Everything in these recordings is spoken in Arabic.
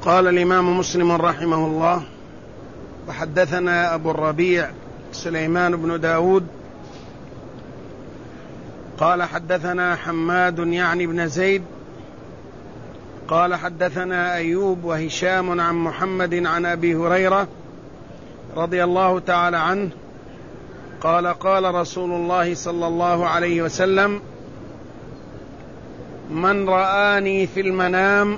قال الإمام مسلم رحمه الله: وحدثنا أبو الربيع سليمان بن داود قال حدثنا حماد يعني بن زيد قال حدثنا أيوب وهشام عن محمد عن أبي هريرة رضي الله تعالى عنه قال: قال رسول الله صلى الله عليه وسلم: من رآني في المنام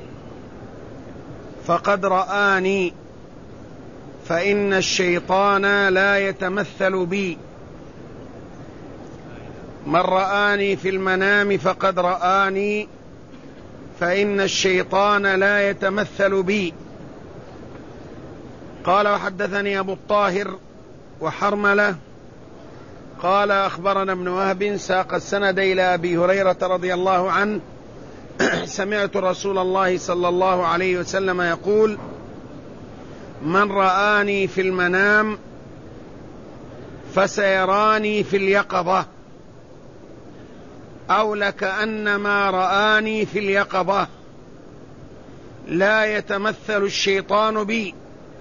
فقد رآني، فإن الشيطان لا يتمثل بي. من رآني في المنام فقد رآني، فإن الشيطان لا يتمثل بي. قال: وحدثني أبو الطاهر وحرملة قال: أخبرنا ابن وهب ساق السند إلى أبي هريرة رضي الله عنه: سمعت رسول الله صلى الله عليه وسلم يقول: من رآني في المنام فسيراني في اليقظة، أو لكأنما رآني في اليقظة، لا يتمثل الشيطان بي.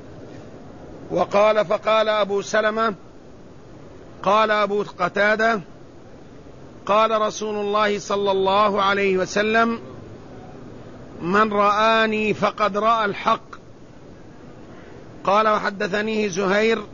وقال: فقال أبو سلمة قال أبو قتادة: قال رسول الله صلى الله عليه وسلم: من رآني فقد رأى الحق. قال: وحدثنيه زهير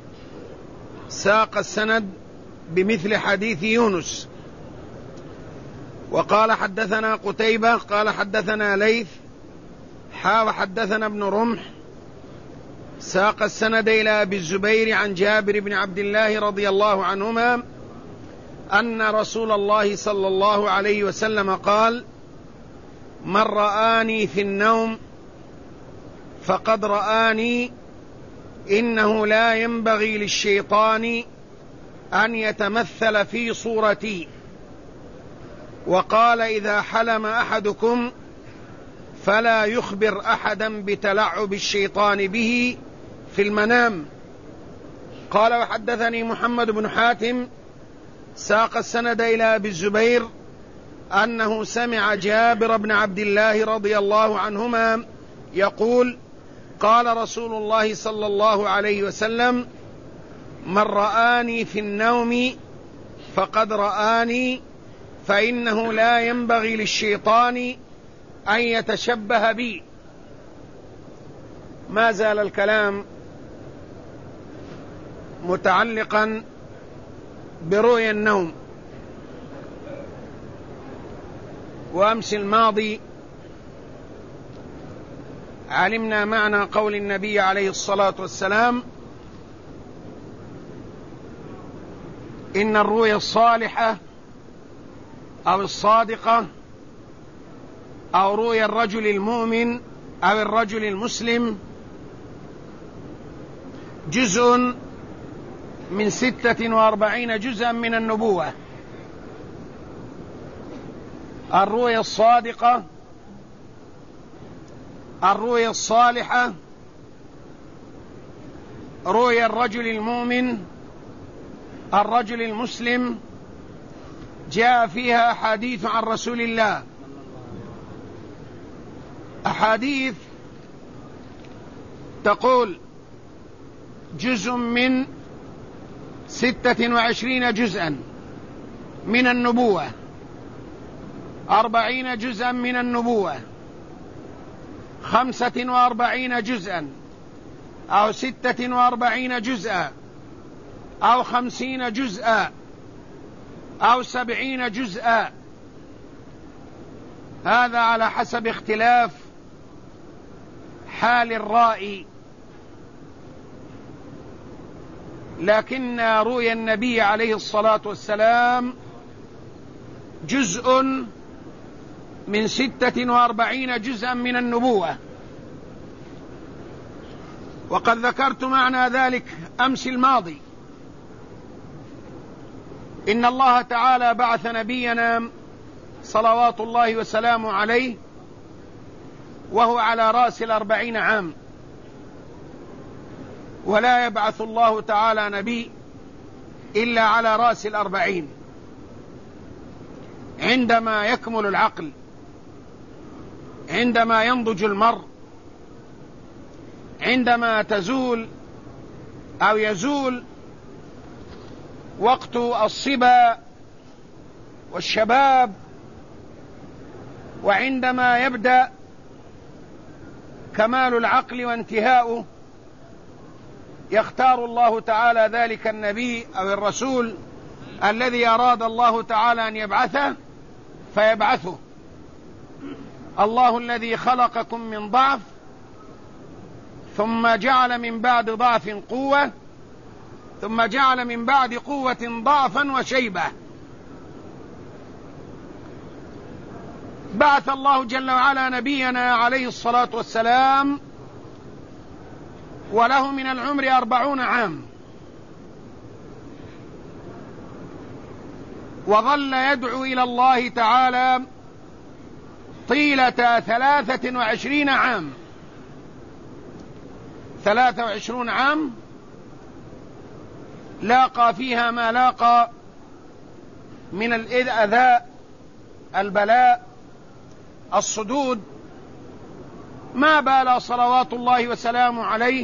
ساق السند بمثل حديث يونس. وقال: حدثنا قتيبة قال: حدثنا ليث وحدثنا ابن رمح ساق السند إلى أبي الزبير عن جابر بن عبد الله رضي الله عنهما أن رسول الله صلى الله عليه وسلم قال: من رآني في النوم فقد رآني، إنه لا ينبغي للشيطان أن يتمثل في صورتي. وقال: إذا حلم أحدكم فلا يخبر أحدا بتلعب الشيطان به في المنام. قال: وحدثني محمد بن حاتم ساق السند إلى أبي الزبير أنه سمع جابر بن عبد الله رضي الله عنهما يقول: قال رسول الله صلى الله عليه وسلم: من رآني في النوم فقد رآني، فإنه لا ينبغي للشيطان أن يتشبه بي. ما زال الكلام متعلقا برؤيا النوم. وأمس الماضي علمنا معنى قول النبي عليه الصلاة والسلام: إن الرؤيا الصالحة أو الصادقة أو رؤيا الرجل المؤمن أو الرجل المسلم جزء من 46 جزءا من النبوة. الرؤيا الصادقة، الرؤيا الصالحة، رؤيا الرجل المؤمن، الرجل المسلم، جاء فيها أحاديث عن رسول الله، أحاديث تقول جزء من 26 جزءا من النبوة، 40 جزءا من النبوة، 45 جزءا أو 46 جزءا أو 50 جزءا أو 70 جزءا، هذا على حسب اختلاف حال الرائي. لكن رؤيا النبي عليه الصلاة والسلام جزء من 46 جزءا من النبوة. وقد ذكرت معنى ذلك أمس الماضي. إن الله تعالى بعث نبينا صلوات الله وسلامه عليه وهو على رأس 40 عام، ولا يبعث الله تعالى نبي إلا على رأس 40 عندما يكمل العقل، عندما ينضج المرء عندما تزول أو يزول وقت الصبا والشباب، وعندما يبدأ كمال العقل وانتهاؤه، يختار الله تعالى ذلك النبي أو الرسول الذي أراد الله تعالى أن يبعثه فيبعثه. الله الذي خلقكم من ضعف ثم جعل من بعد ضعف قوة ثم جعل من بعد قوة ضعفا وشيبة. بعث الله جل وعلا نبينا عليه الصلاة والسلام وله من العمر 40 عام، وظل يدعو إلى الله تعالى طيلة 23 عام. 23 عام لاقى فيها ما لاقى من الأذى، البلاء، الصدود. ما بال صلوات الله وسلامه عليه،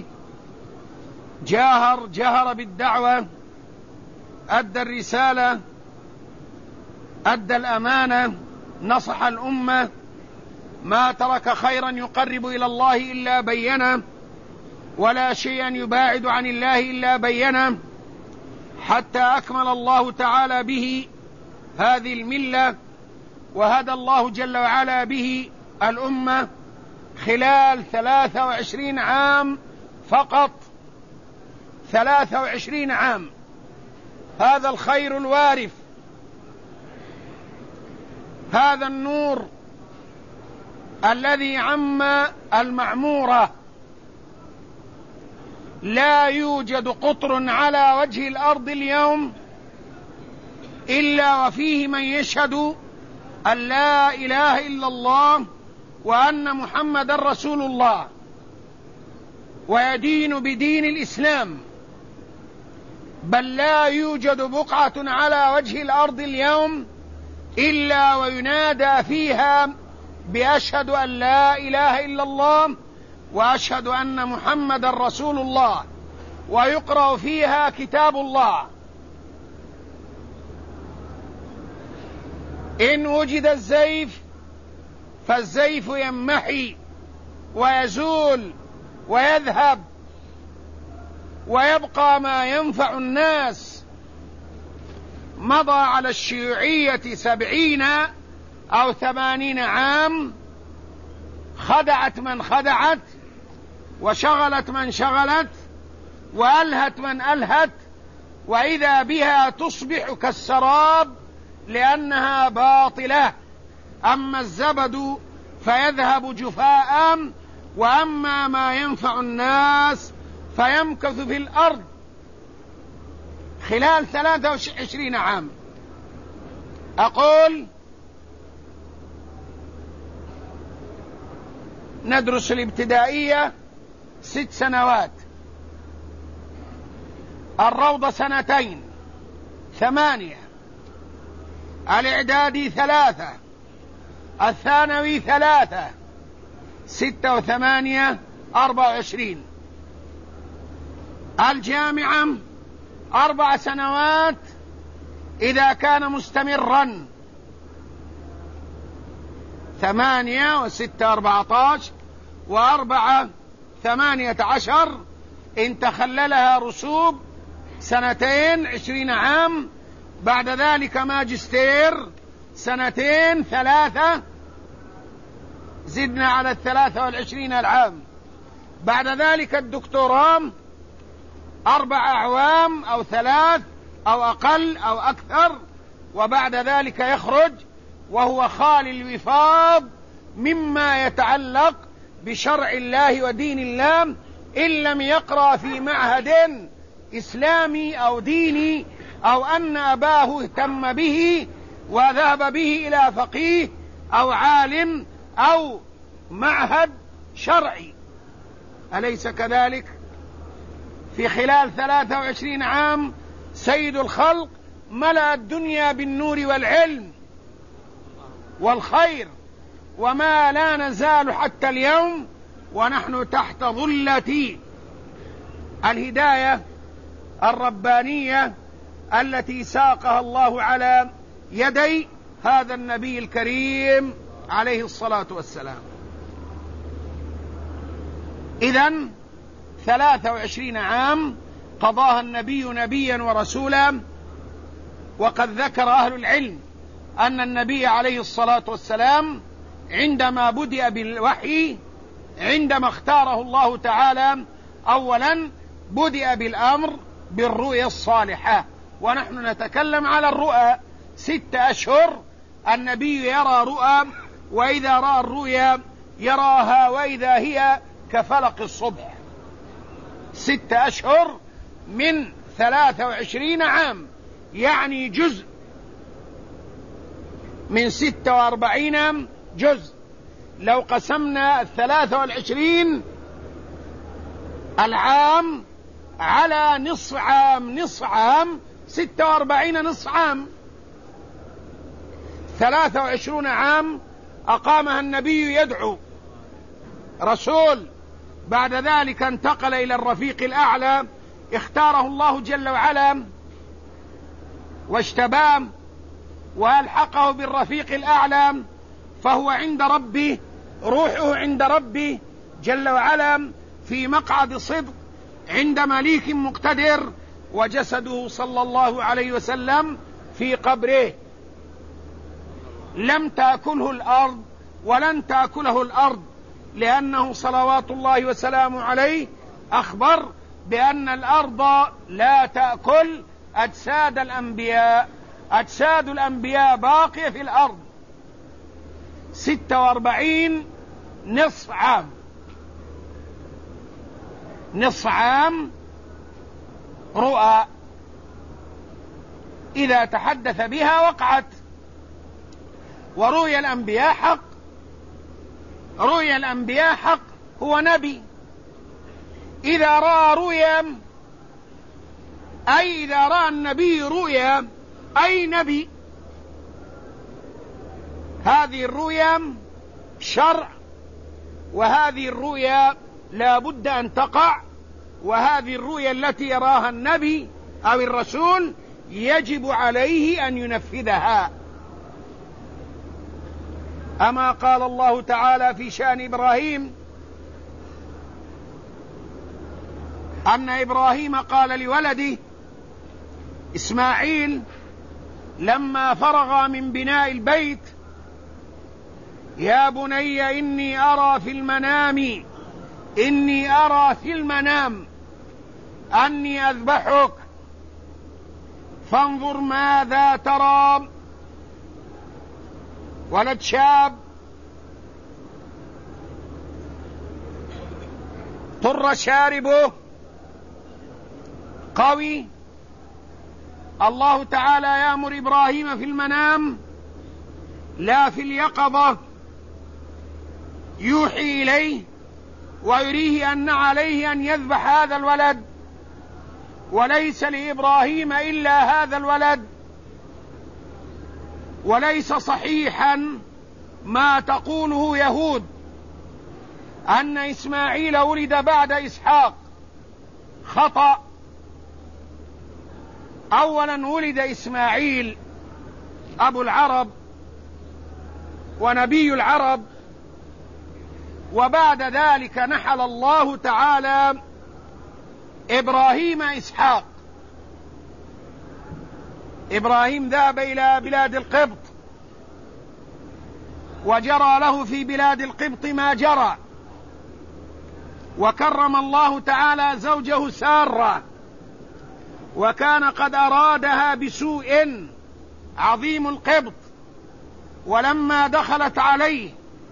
جاهر بالدعوة، أدى الرسالة، أدى الأمانة، نصح الأمة، ما ترك خيرا يقرب إلى الله إلا بينه، ولا شيئا يباعد عن الله إلا بينه، حتى أكمل الله تعالى به هذه الملة، وهدى الله جل وعلا به الأمة خلال 23 عام فقط. 23 عام، هذا الخير الوارف، هذا النور الذي عم المعمورة. لا يوجد قطر على وجه الأرض اليوم إلا وفيه من يشهد أن لا إله إلا الله وأن محمد رسول الله، ويدين بدين الإسلام. بل لا يوجد بقعة على وجه الأرض اليوم إلا وينادى فيها بأشهد أن لا إله إلا الله وأشهد أن محمد رسول الله، ويقرأ فيها كتاب الله. إن وجد الزيف فالزيف ينمحي ويزول ويذهب، ويبقى ما ينفع الناس. مضى على الشيوعية 70 أو 80 عام، خدعت من خدعت، وشغلت من شغلت، وألهت من ألهت، وإذا بها تصبح كالسراب لأنها باطلة. أما الزبد فيذهب جفاء، وأما ما ينفع الناس فيمكث في الأرض. خلال 23 عام. أقول ندرس الابتدائية 6 سنوات، الروضة 2 8، الإعدادي 3، الثانوي 3، 6 و8 24، الجامعة 4 سنوات إذا كان مستمرا، 8 و6 14 و4 18. إن تخللها رسوب 2 20 عام، بعد ذلك ماجستير 2 3، زدنا على 23 العام، بعد ذلك الدكتوراه 4 أعوام أو 3 أو أقل أو أكثر، وبعد ذلك يخرج وهو خالي الوفاض مما يتعلق بشرع الله ودين الله، إن لم يقرأ في معهد إسلامي أو ديني، أو أن أباه اهتم به وذهب به إلى فقيه أو عالم أو معهد شرعي. أليس كذلك؟ في خلال 23 عام سيد الخلق ملأ الدنيا بالنور والعلم والخير، وما لا نزال حتى اليوم ونحن تحت ظلة الهداية الربانية التي ساقها الله على يدي هذا النبي الكريم عليه الصلاة والسلام. إذن 23 عام قضاها النبي نبيا ورسولا. وقد ذكر أهل العلم أن النبي عليه الصلاة والسلام عندما بدأ بالوحي، عندما اختاره الله تعالى، أولا بدأ بالأمر بالرؤيا الصالحة، ونحن نتكلم على الرؤى. 6 أشهر النبي يرى رؤى، وإذا رأى الرؤيا يراها وإذا هي كفلق الصبح. 6 أشهر من 23 عام، يعني جزء من 46 جزء. لو قسمنا 23 العام على نصف عام 46 نصف عام. 23 عام أقامها النبي يدعو رسول، بعد ذلك انتقل إلى الرفيق الأعلى، اختاره الله جل وعلا واشتباه وألحقه بالرفيق الأعلى، فهو عند ربه، روحه عند ربه جل وعلا في مقعد صدق عند مليك مقتدر، وجسده صلى الله عليه وسلم في قبره. لم تأكله الأرض ولن تأكله الأرض، لأنه صلوات الله وسلامه عليه أخبر بأن الأرض لا تأكل أجساد الأنبياء، أجساد الأنبياء باقية في الأرض. 46 نصف عام، نصف عام رؤى إذا تحدث بها وقعت. ورؤيا الأنبياء حق، رؤيا الأنبياء حق، هو نبي. إذا رأى رؤيا، أي إذا رأى النبي رؤيا أي نبي، هذه الرؤيا شرع، وهذه الرؤيا لا بد أن تقع، وهذه الرؤيا التي يراها النبي أو الرسول يجب عليه أن ينفذها. أما قال الله تعالى في شأن إبراهيم أن إبراهيم قال لولده إسماعيل لما فرغ من بناء البيت: يا بني إني أرى في المنام أني أذبحك فانظر ماذا ترى. ولد شاب طر شاربه قوي. الله تعالى يأمر إبراهيم في المنام لا في اليقظة، يوحي إليه ويريه أن عليه أن يذبح هذا الولد، وليس لإبراهيم إلا هذا الولد. وليس صحيحا ما تقوله يهود أن إسماعيل ولد بعد إسحاق، خطأ. أولا ولد إسماعيل أبو العرب ونبي العرب، وبعد ذلك نحل الله تعالى إبراهيم إسحاق. إبراهيم ذهب إلى بلاد القبط وجرى له في بلاد القبط ما جرى، وكرم الله تعالى زوجه سارة، وكان قد أرادها بسوء عظيم القبط، ولما دخلت عليه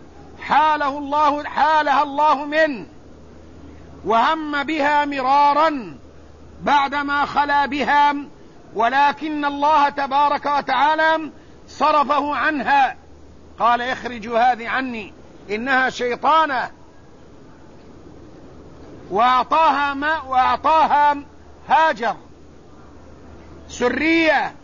حالها الله منه، وهم بها مرارا بعدما خلا بها، ولكن الله تبارك وتعالى صرفه عنها، قال: اخرجوا هذه عني إنها شيطانة. وأعطاها ماء، وأعطاها هاجر سرية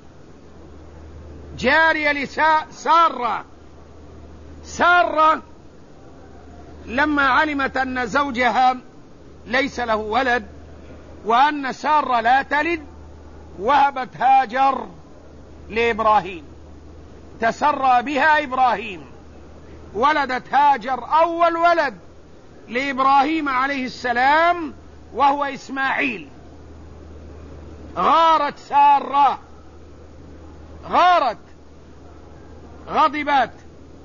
جارية لسارة. سارة لما علمت أن زوجها ليس له ولد وأن سارة لا تلد وهبت هاجر لإبراهيم، تسرى بها إبراهيم، ولدت هاجر أول ولد لإبراهيم عليه السلام وهو إسماعيل. غارت سارة، غارت، غضبت،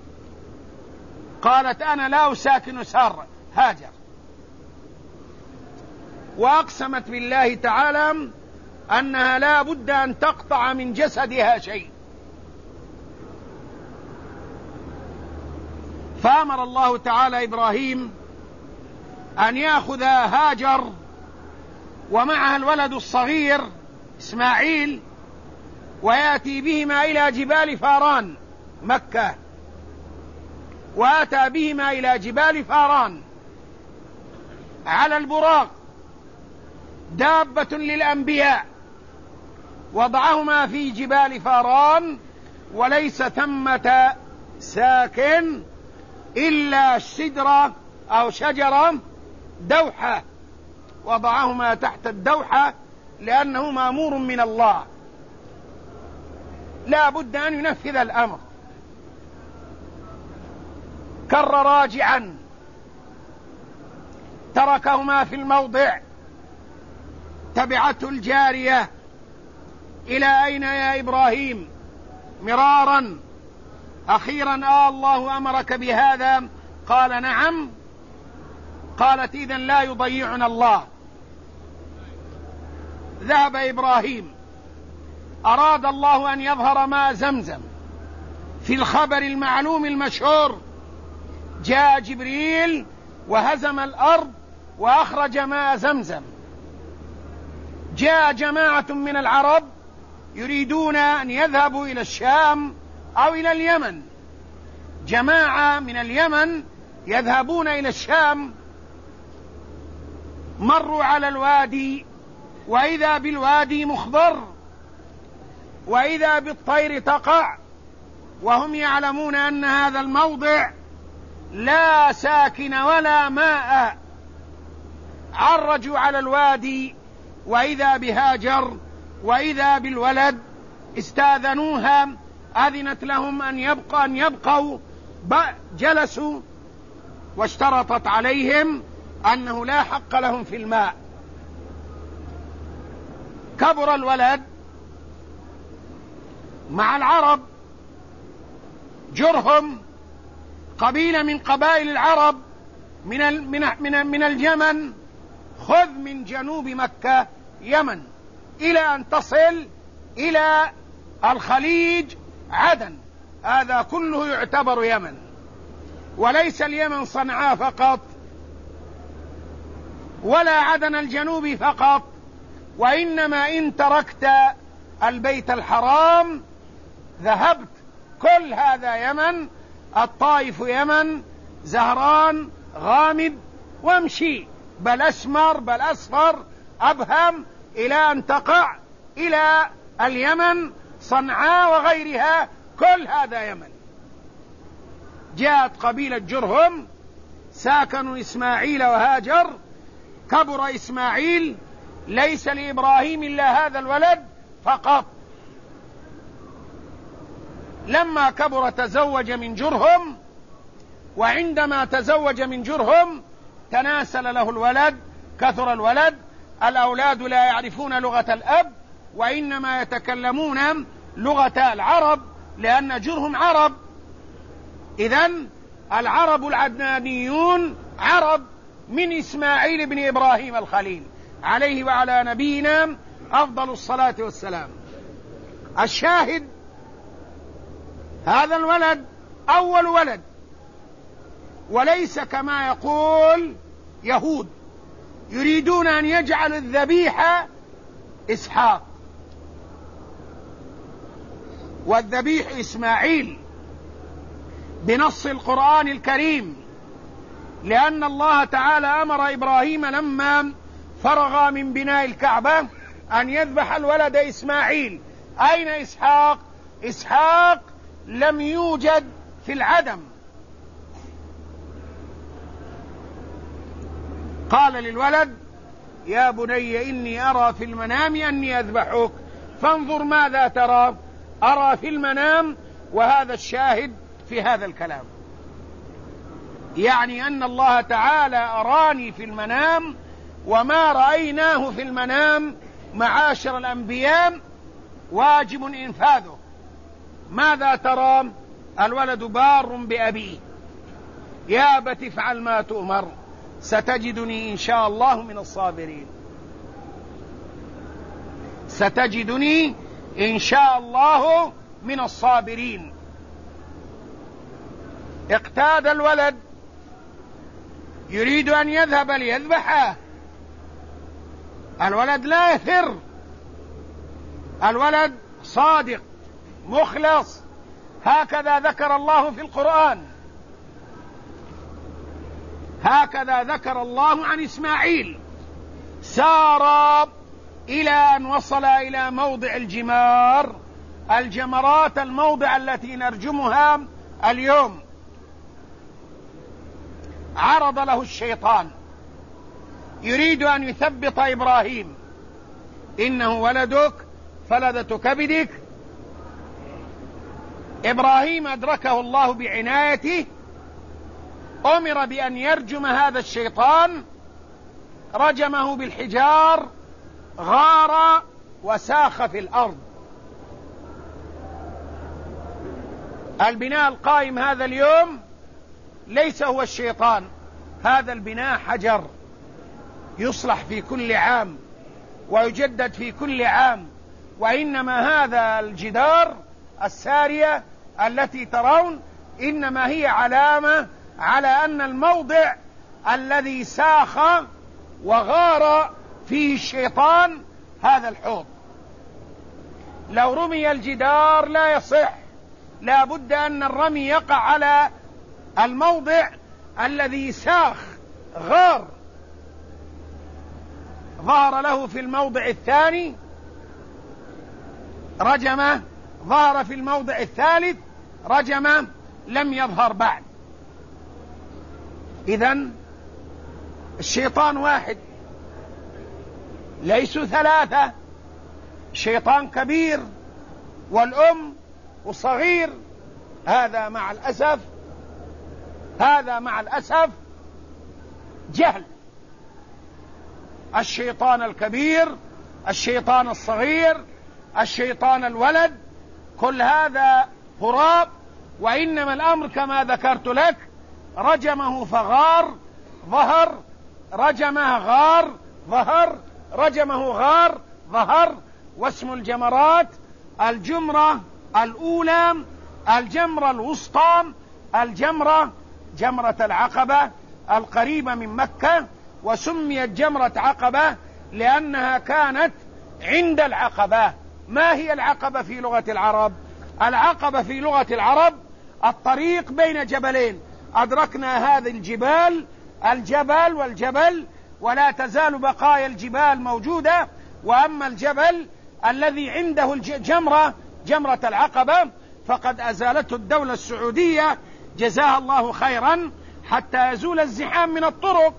قالت أنا لا أساكن سارة هاجر، وأقسمت بالله تعالى أنها لا بد أن تقطع من جسدها شيء. فأمر الله تعالى إبراهيم أن يأخذ هاجر ومعها الولد الصغير إسماعيل ويأتي بهما إلى جبال فاران مكة، وأتى بهما إلى جبال فاران على البراق دابة للأنبياء، وضعهما في جبال فاران وليس ثمة ساكن إلا شجرة أو شجرة دوحة، وضعهما تحت الدوحة لأنه مأمور من الله، لا بد أن ينفذ الأمر. كر راجعا، تركهما في الموضع، تبعته الجارية: إلى أين يا إبراهيم؟ مرارا، أخيرا الله أمرك بهذا؟ قال نعم. قالت إذن لا يضيعنا الله. ذهب إبراهيم، أراد الله أن يظهر ماء زمزم في الخبر المعلوم المشهور، جاء جبريل وهزم الأرض وأخرج ماء زمزم. جاء جماعة من العرب يريدون أن يذهبوا إلى الشام أو إلى اليمن، جماعة من اليمن يذهبون إلى الشام، مروا على الوادي وإذا بالوادي مخضر وإذا بالطير تقع، وهم يعلمون أن هذا الموضع لا ساكن ولا ماء. عرجوا على الوادي وإذا بهاجر وإذا بالولد، استاذنوها، أذنت لهم أن يبقوا، جلسوا، واشترطت عليهم أنه لا حق لهم في الماء. كبر الولد مع العرب، جرهم قبيلة من قبائل العرب من اليمن، خذ من جنوب مكة يمن إلى أن تصل إلى الخليج عدن، هذا كله يعتبر يمن، وليس اليمن صنعاء فقط ولا عدن الجنوب فقط، وإنما إن تركت البيت الحرام ذهبت، كل هذا يمن، الطائف يمن، زهران، غامد، وامشي، بل أسمر بل أصفر أبهم، إلى أن تقع إلى اليمن، صنعاء وغيرها، كل هذا يمن. جاءت قبيلة جرهم، ساكنوا إسماعيل وهاجر. كبر إسماعيل، ليس لإبراهيم إلا هذا الولد فقط. لما كبر تزوج من جرهم، وعندما تزوج من جرهم تناسل له الولد، كثر الولد، الأولاد لا يعرفون لغة الأب وإنما يتكلمون لغة العرب، لأن جرهم عرب. إذن العرب العدنانيون عرب من إسماعيل بن إبراهيم الخليل عليه وعلى نبينا أفضل الصلاة والسلام. الشاهد، هذا الولد أول ولد، وليس كما يقول يهود يريدون أن يجعلوا الذبيحة إسحاق، والذبيح إسماعيل بنص القرآن الكريم، لأن الله تعالى أمر إبراهيم لما فرغ من بناء الكعبة أن يذبح الولد إسماعيل. أين إسحاق؟ إسحاق لم يوجد في العدم، قال للولد: يا بني إني أرى في المنام أني أذبحك فانظر ماذا ترى. أرى في المنام، وهذا الشاهد في هذا الكلام، يعني أن الله تعالى أراني في المنام، وما رأيناه في المنام معاشر الأنبياء واجب إنفاذه. ماذا ترى؟ الولد بار بأبيه: يا أبت افعل ما تؤمر ستجدني إن شاء الله من الصابرين. ستجدني إن شاء الله من الصابرين. اقتاد الولد يريد أن يذهب ليذبحه. الولد لا يفر، الولد صادق مخلص، هكذا ذكر الله في القرآن، هكذا ذكر الله عن إسماعيل: سار إلى أن وصل إلى موضع الجمار، الجمرات، الموضع التي نرجمها اليوم. عرض له الشيطان يريد أن يثبط إبراهيم: إنه ولدك فلدة كبدك. إبراهيم أدركه الله بعنايته، أمر بأن يرجم هذا الشيطان، رجمه بالحجار، غار وساخ في الأرض. البناء القائم هذا اليوم ليس هو الشيطان، هذا البناء حجر يصلح في كل عام ويجدد في كل عام، وإنما هذا الجدار، السارية التي ترون، إنما هي علامة على أن الموضع الذي ساخ وغار فيه الشيطان هذا الحوض. لو رمي الجدار لا يصح، لا بد أن الرمي يقع على الموضع الذي ساخ غار. ظهر له في الموضع الثاني رجمه، ظهر في الموضع الثالث رجمه، لم يظهر بعد. إذن الشيطان واحد، ليسوا ثلاثة، شيطان كبير والأم وصغير. هذا مع الأسف، هذا مع الأسف جهل. الشيطان الكبير، الشيطان الصغير، الشيطان الولد، كل هذا هراء. وإنما الأمر كما ذكرت لك: رجمه فغار ظهر، رجمه غار ظهر، رجمه غار ظهر. واسم الجمرات: الجمرة الأولى، الجمرة الوسطى، جمرة العقبة القريبة من مكة، وسميت جمرة عقبة لأنها كانت عند العقبة. ما هي العقبة في لغة العرب؟ العقبة في لغة العرب الطريق بين جبلين، أدركنا هذه الجبال، الجبل والجبل، ولا تزال بقايا الجبال موجودة. وأما الجبل الذي عنده جمرة العقبة فقد أزالته الدولة السعودية جزاها الله خيرا حتى يزول الزحام من الطرق.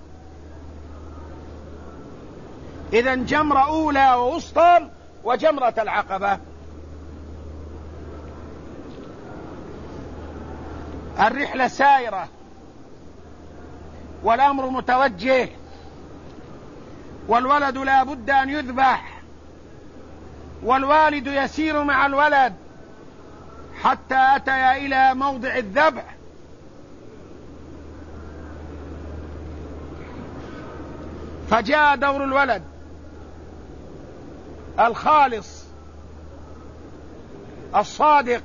إذن جمرة أولى ووسطى وجمرة العقبة. الرحلة سائرة والأمر متوجه، والولد لا بد أن يذبح، والوالد يسير مع الولد حتى أتى إلى موضع الذبح. فجاء دور الولد الخالص الصادق،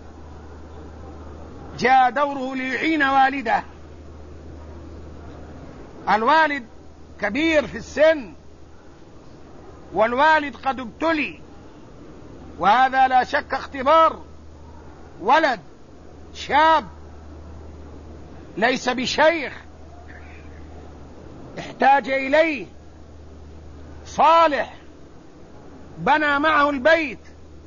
جاء دوره ليعين والده. الوالد كبير في السن، والوالد قد ابتلي، وهذا لا شك اختبار. ولد شاب ليس بشيخ، احتاج إليه، صالح، بنى معه البيت.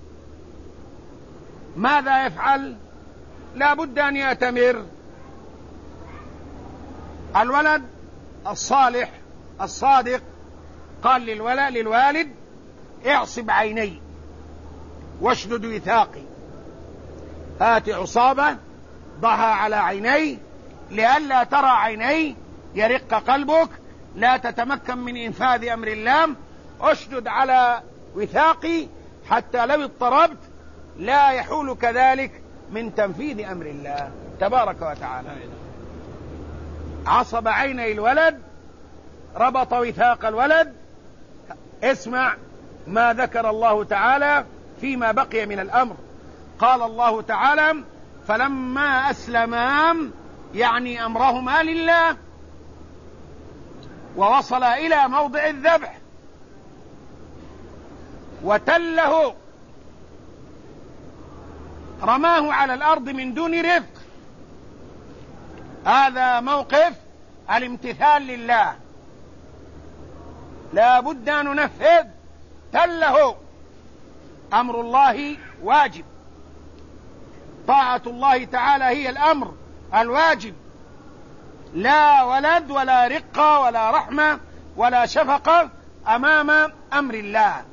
ماذا يفعل؟ لا بد أن يأتمر. الولد الصالح الصادق قال للوالد اعصب عيني واشدد وثاقي، هات عصابة ضعها على عيني لئلا ترى عيني يرق قلبك، لا تتمكن من إنفاذ أمر الله، أشدد على وثاقي حتى لو اضطربت لا يحول كذلك من تنفيذ أمر الله تبارك وتعالى. عصب عيني الولد، ربط وثاق الولد. اسمع ما ذكر الله تعالى فيما بقي من الأمر. قال الله تعالى فلما أسلما، يعني أمرهما لله، ووصل إلى موضع الذبح وتله رماه على الأرض من دون رفق، هذا موقف الامتثال لله، لا بد أن ننفذ. تله أمر الله واجب، طاعة الله تعالى هي الأمر الواجب، لا ولد ولا رقة ولا رحمة ولا شفقة أمام أمر الله.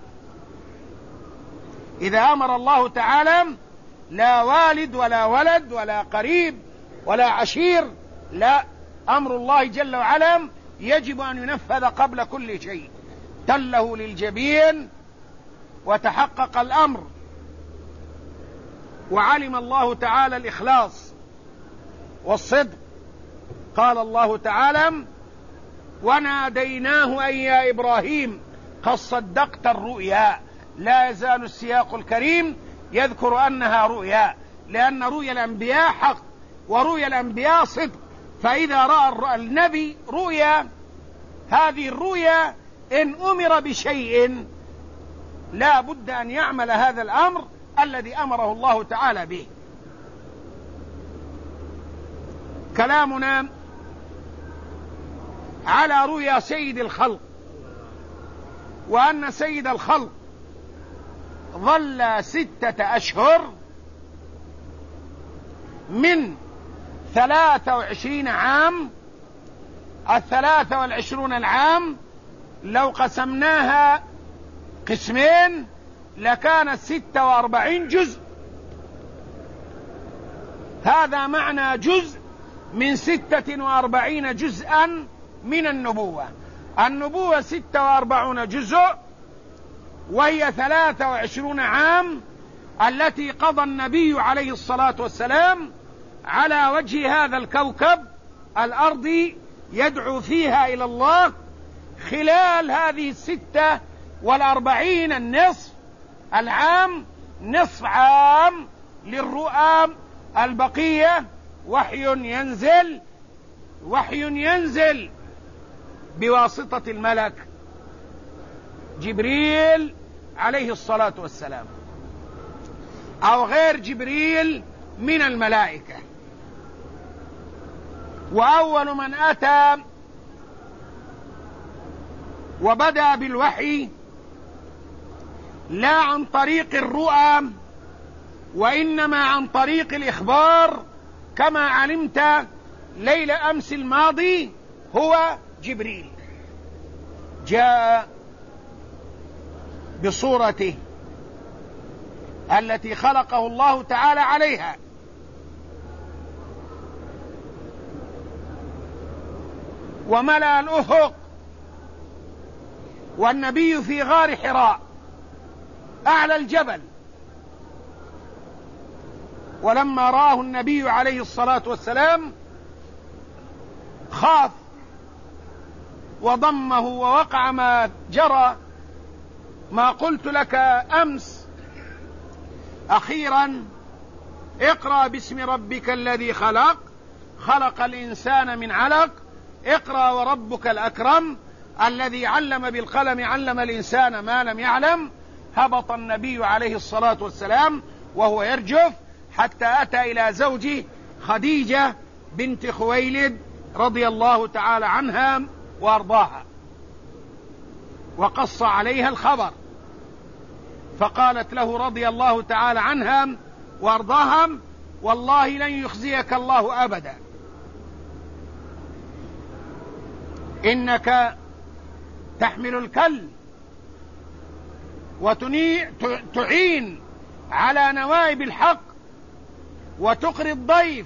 إذا أمر الله تعالى لا والد ولا ولد ولا قريب ولا عشير، لا، أمر الله جل وعلا يجب أن ينفذ قبل كل شيء. تله للجبين وتحقق الأمر، وعلم الله تعالى الإخلاص والصدق. قال الله تعالى وناديناه أي يا إبراهيم قد صدقت الرؤيا. لا يزال السياق الكريم يذكر أنها رؤيا، لأن رؤيا الأنبياء حق ورؤيا الأنبياء صدق. فإذا رأى النبي رؤيا، هذه الرؤيا إن أمر بشيء لا بد أن يعمل هذا الأمر الذي أمره الله تعالى به. كلامنا على رؤيا سيد الخلق، وأن سيد الخلق ظل 6 أشهر من 23 عام. 23 العام لو قسمناها قسمين لكانت 46 جزء. هذا معنى جزء من 46 جزءا من النبوة. النبوة 46 جزء، وهي 23 عام التي قضى النبي عليه الصلاة والسلام على وجه هذا الكوكب الأرضي يدعو فيها إلى الله. خلال هذه 46 النصف العام، نصف عام للرؤى البقية وحي ينزل بواسطة الملك جبريل عليه الصلاة والسلام، أو غير جبريل من الملائكة. وأول من أتى وبدأ بالوحي لا عن طريق الرؤى وإنما عن طريق الإخبار كما علمت ليلة أمس الماضي هو جبريل. جاء بصورته التي خلقه الله تعالى عليها، وملأ الأفق، والنبي في غار حراء أعلى الجبل. ولما رآه النبي عليه الصلاة والسلام خاف وضمه، ووقع ما جرى ما قلت لك أمس. أخيرا اقرأ باسم ربك الذي خلق، خلق الإنسان من علق، اقرأ وربك الأكرم الذي علم بالقلم علم الإنسان ما لم يعلم. هبط النبي عليه الصلاة والسلام وهو يرجف حتى أتى إلى زوجه خديجة بنت خويلد رضي الله تعالى عنها وأرضاها، وقص عليها الخبر، فقالت له رضي الله تعالى عنها وأرضاها والله لن يخزيك الله أبدا، إنك تحمل الكل وتعين على نوائب الحق وتقري الضيف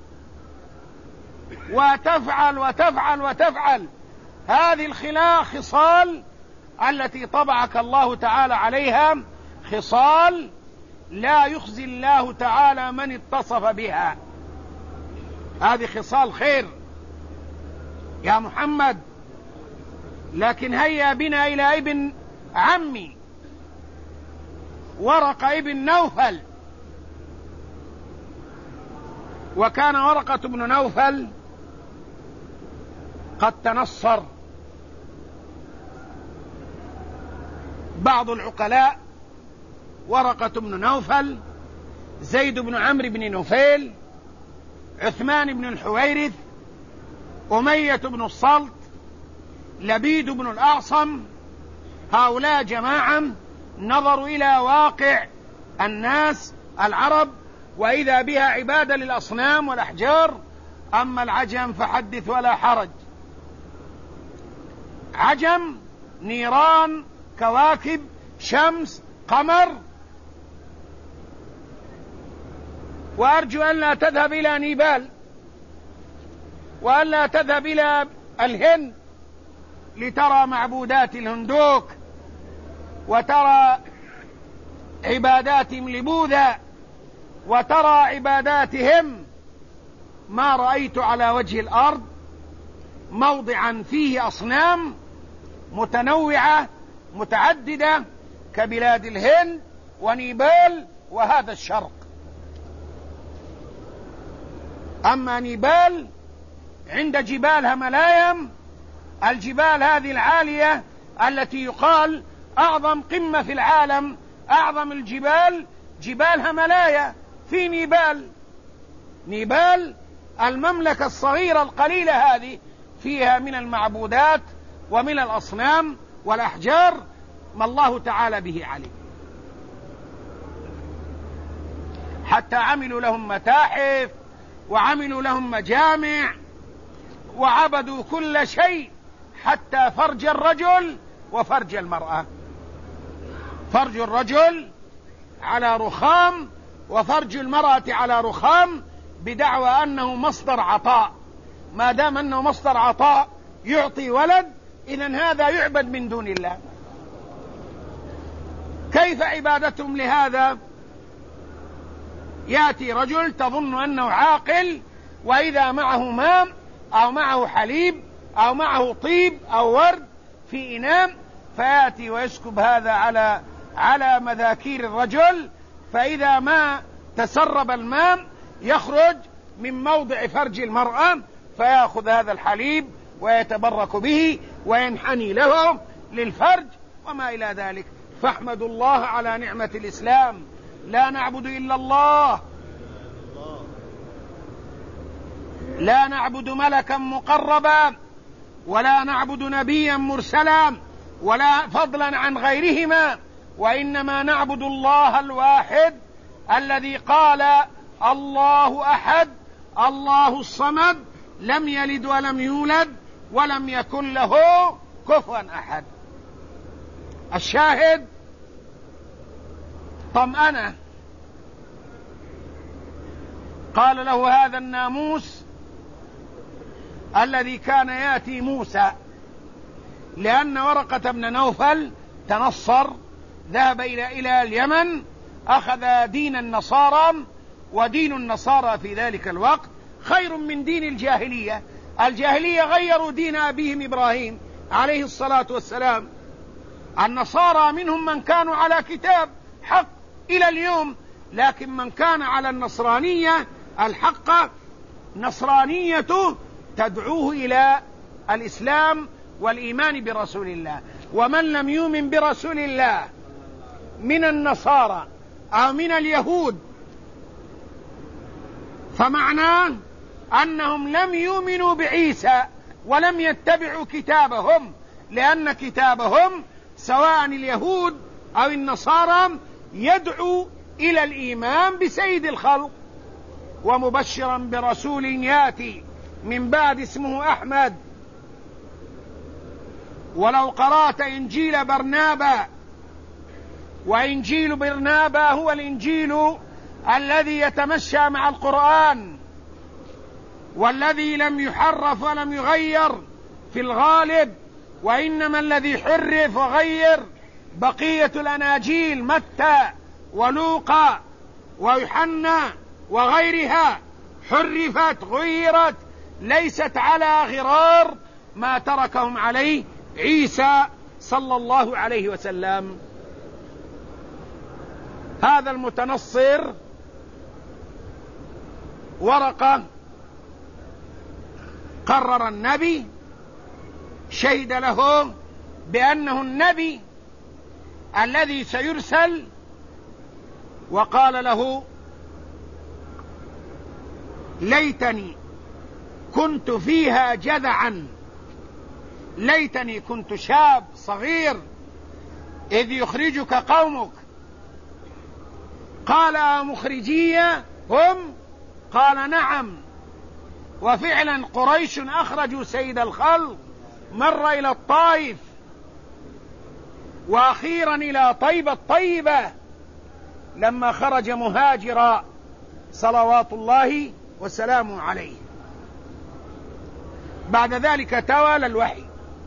وتفعل وتفعل وتفعل. هذه الخصال التي طبعك الله تعالى عليها خصال لا يخزي الله تعالى من اتصف بها. هذه خصال خير يا محمد. لكن هيا بنا إلى ابن عمي ورقة ابن نوفل. وكان ورقة بن نوفل قد تنصر. بعض العقلاء ورقة بن نوفل، زيد بن عمرو بن نفيل، عثمان بن الحويرث، أمية بن الصلت، لبيد بن الأعصم، هؤلاء جماعة نظروا إلى واقع الناس العرب وإذا بها عبادة للأصنام والأحجار. أما العجم فحدث ولا حرج. عجم، نيران، كواكب، شمس، قمر. وأرجو أن لا تذهب إلى نيبال وأن لا تذهب إلى الهند لترى معبودات الهندوك وترى عباداتهم لبوذا وترى عباداتهم. ما رأيت على وجه الأرض موضعا فيه أصنام متنوعة متعددة كبلاد الهند ونيبال وهذا الشرق. أما نيبال عند جبال هملايم، الجبال هذه العالية التي يقال أعظم قمة في العالم، أعظم الجبال جبال هملايا في نيبال. نيبال المملكة الصغيرة القليلة هذه فيها من المعبودات ومن الأصنام والأحجار ما الله تعالى به عليم. حتى عملوا لهم متاحف وعملوا لهم مجامع وعبدوا كل شيء حتى فرج الرجل وفرج المرأة. فرج الرجل على رخام وفرج المرأة على رخام بدعوى أنه مصدر عطاء. ما دام أنه مصدر عطاء يعطي ولد، إذن هذا يعبد من دون الله. كيف عبادتهم لهذا؟ يأتي رجل تظن أنه عاقل وإذا معه ماء أو معه حليب أو معه طيب أو ورد في إناء فيأتي ويسكب هذا على مذاكير الرجل، فإذا ما تسرب الماء يخرج من موضع فرج المرأة فيأخذ هذا الحليب ويتبرك به وينحني له للفرج وما إلى ذلك. فاحمدوا الله على نعمة الإسلام. لا نعبد إلا الله، لا نعبد ملكا مقربا ولا نعبد نبيا مرسلا ولا فضلا عن غيرهما، وإنما نعبد الله الواحد الذي قال الله أحد الله الصمد لم يلد ولم يولد ولم يكن له كفوا أحد. الشاهد طمأنة. قال له هذا الناموس الذي كان يأتي موسى، لأن ورقة بن نوفل تنصر ذهب إلى اليمن، أخذ دين النصارى، ودين النصارى في ذلك الوقت خير من دين الجاهلية. الجاهلية غيروا دين أبيهم إبراهيم عليه الصلاة والسلام. النصارى منهم من كانوا على كتاب حق إلى اليوم، لكن من كان على النصرانية الحق نصرانيته تدعوه إلى الإسلام والإيمان برسول الله. ومن لم يؤمن برسول الله من النصارى أو من اليهود فمعناه أنهم لم يؤمنوا بعيسى ولم يتبعوا كتابهم، لأن كتابهم سواء اليهود أو النصارى يدعو إلى الإيمان بسيد الخلق ومبشرا برسول ياتي من بعد اسمه أحمد ولو قرأت إنجيل برنابا، وإنجيل برنابا هو الإنجيل الذي يتمشى مع القرآن، والذي لم يحرف ولم يغير في الغالب، وإنما الذي حرف وغير بقية الأناجيل متى ولوقا ويوحنا وغيرها، حرفت غيرت، ليست على غرار ما تركهم عليه عيسى صلى الله عليه وسلم. هذا المتنصر ورقة قرر النبي، شهد له بأنه النبي الذي سيرسل، وقال له: ليتني كنت فيها جذعا، ليتني كنت شاب صغير إذ يخرجك قومك. قال: مخرجية هم؟ قال: نعم. وفعلا قريش أخرجوا سيد الخلق، مر إلى الطائف، وأخيرا إلى طيبة الطيبة لما خرج مهاجرا صلوات الله وسلامه عليه. بعد ذلك توالى الوحي،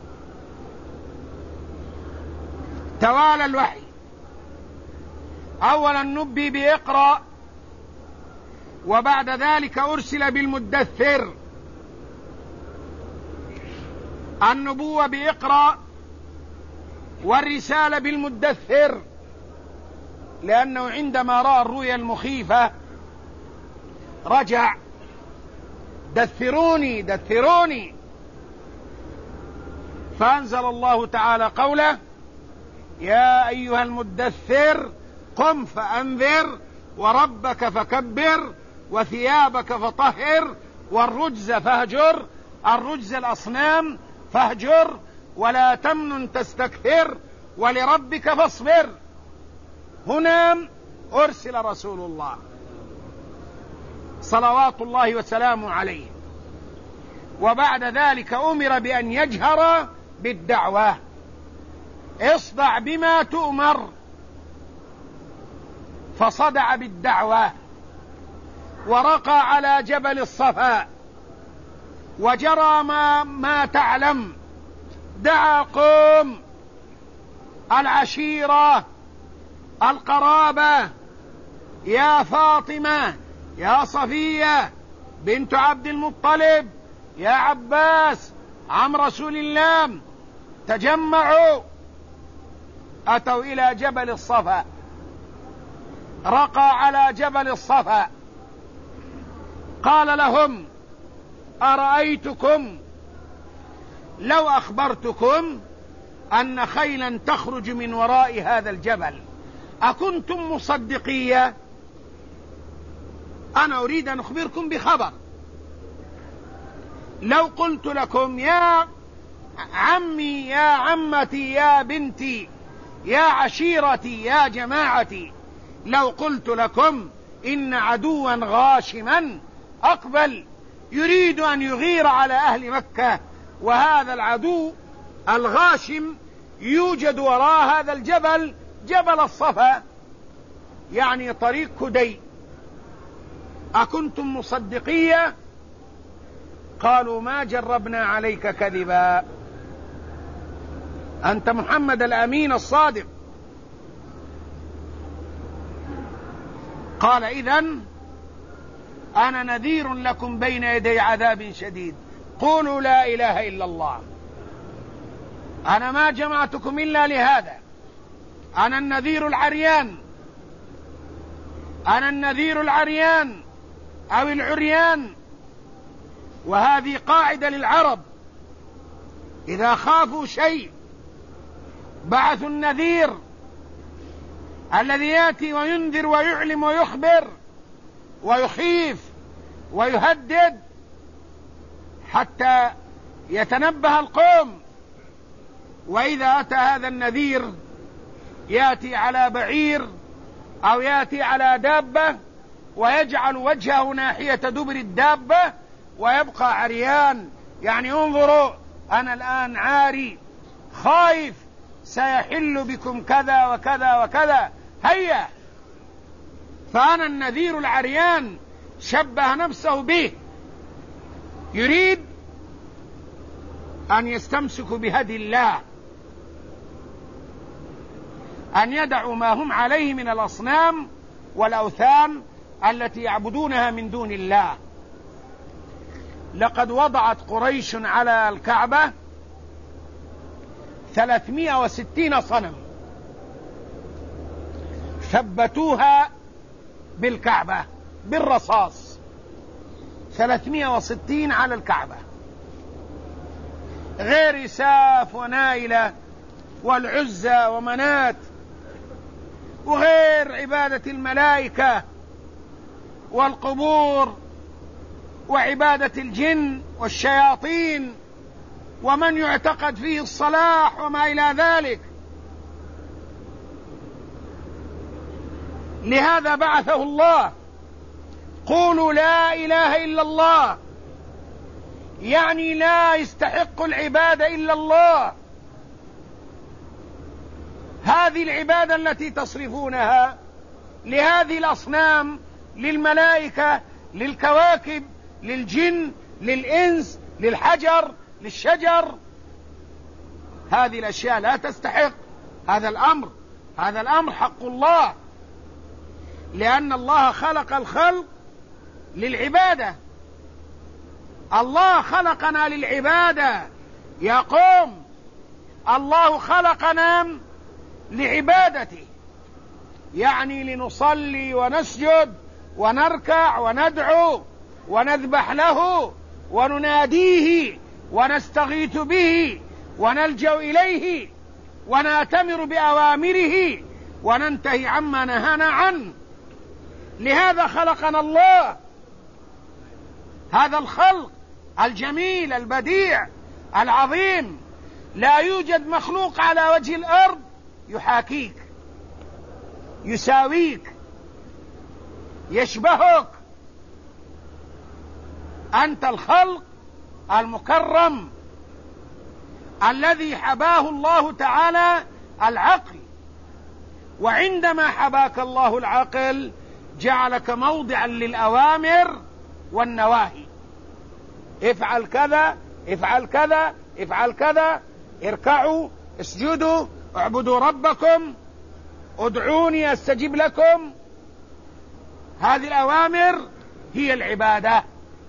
توالى الوحي. أولا نبي بإقرأ، وبعد ذلك أرسل بالمدثر. النبوة بإقرأ والرسالة بالمدثر، لأنه عندما رأى الرؤيا المخيفة رجع: دثروني دثروني. فأنزل الله تعالى قوله: يا أيها المدثر قم فأنذر وربك فكبر وثيابك فطهر والرجز فاهجر، الرجز الأصنام فاهجر، ولا تمنن تستكثر ولربك فاصبر. هنا أرسل رسول الله صلوات الله وسلامه عليه، وبعد ذلك أمر بأن يجهر بالدعوة: اصدع بما تؤمر. فصدع بالدعوة ورقى على جبل الصفا وجرى ما تعلم، دعا قوم العشيرة القرابة: يا فاطمة، يا صفية بنت عبد المطلب، يا عباس عم رسول الله، تجمعوا. أتوا إلى جبل الصفا، رقى على جبل الصفا، قال لهم: أرأيتكم لو أخبرتكم أن خيلا تخرج من وراء هذا الجبل أكنتم مصدقية؟ أنا أريد أن أخبركم بخبر. لو قلت لكم: يا عمي، يا عمتي، يا بنتي، يا عشيرتي، يا جماعتي، لو قلت لكم إن عدوا غاشما أقبل يريد أن يغير على أهل مكة، وهذا العدو الغاشم يوجد وراء هذا الجبل، جبل الصفا، يعني طريق كدي، أكنتم مصدقية؟ قالوا: ما جربنا عليك كذبا، أنت محمد الأمين الصادق. قال: إذن أنا نذير لكم بين يدي عذاب شديد، قولوا لا إله إلا الله. أنا ما جمعتكم إلا لهذا، أنا النذير العريان، أنا النذير العريان أو العريان. وهذه قاعدة للعرب، إذا خافوا شيء بعثوا النذير الذي يأتي وينذر ويعلم ويخبر ويخيف ويهدد حتى يتنبه القوم. وإذا أتى هذا النذير يأتي على بعير أو يأتي على دابة ويجعل وجهه ناحية دبر الدابة ويبقى عريان، يعني انظروا أنا الآن عاري، خايف سيحل بكم كذا وكذا وكذا، هيا. فأنا النذير العريان، شبه نفسه به، يريد أن يستمسكوا بهدي الله، أن يدعوا ما هم عليه من الأصنام والأوثان التي يعبدونها من دون الله. لقد وضعت قريش على الكعبة 360 صنم، ثبتوها بالكعبة بالرصاص، 360 على الكعبة، غير إساف ونائلة والعزى ومنات، وغير عبادة الملائكة والقبور وعبادة الجن والشياطين ومن يعتقد فيه الصلاح وما إلى ذلك. لهذا بعثه الله. قولوا لا إله إلا الله، يعني لا يستحق العبادة إلا الله. هذه العبادة التي تصرفونها لهذه الأصنام، للملائكة، للكواكب، للجن، للإنس، للحجر، للشجر، هذه الأشياء لا تستحق هذا الأمر. هذا الأمر حق الله، لأن الله خلق الخلق للعبادة. الله خلقنا للعبادة يا قوم، الله خلقنا لعبادته، يعني لنصلي ونسجد ونركع وندعو ونذبح له ونناديه ونستغيث به ونلجأ إليه ونأتمر بأوامره وننتهي عما نهانا عنه. لهذا خلقنا الله، هذا الخلق الجميل البديع العظيم. لا يوجد مخلوق على وجه الأرض يحاكيك، يساويك، يشبهك. أنت الخلق المكرم الذي حباه الله تعالى العقل، وعندما حباك الله العقل جعلك موضعا للأوامر والنواهي. افعل كذا، افعل كذا، افعل كذا، اركعوا، اسجدوا، اعبدوا ربكم، ادعوني استجب لكم. هذه الأوامر هي العبادة.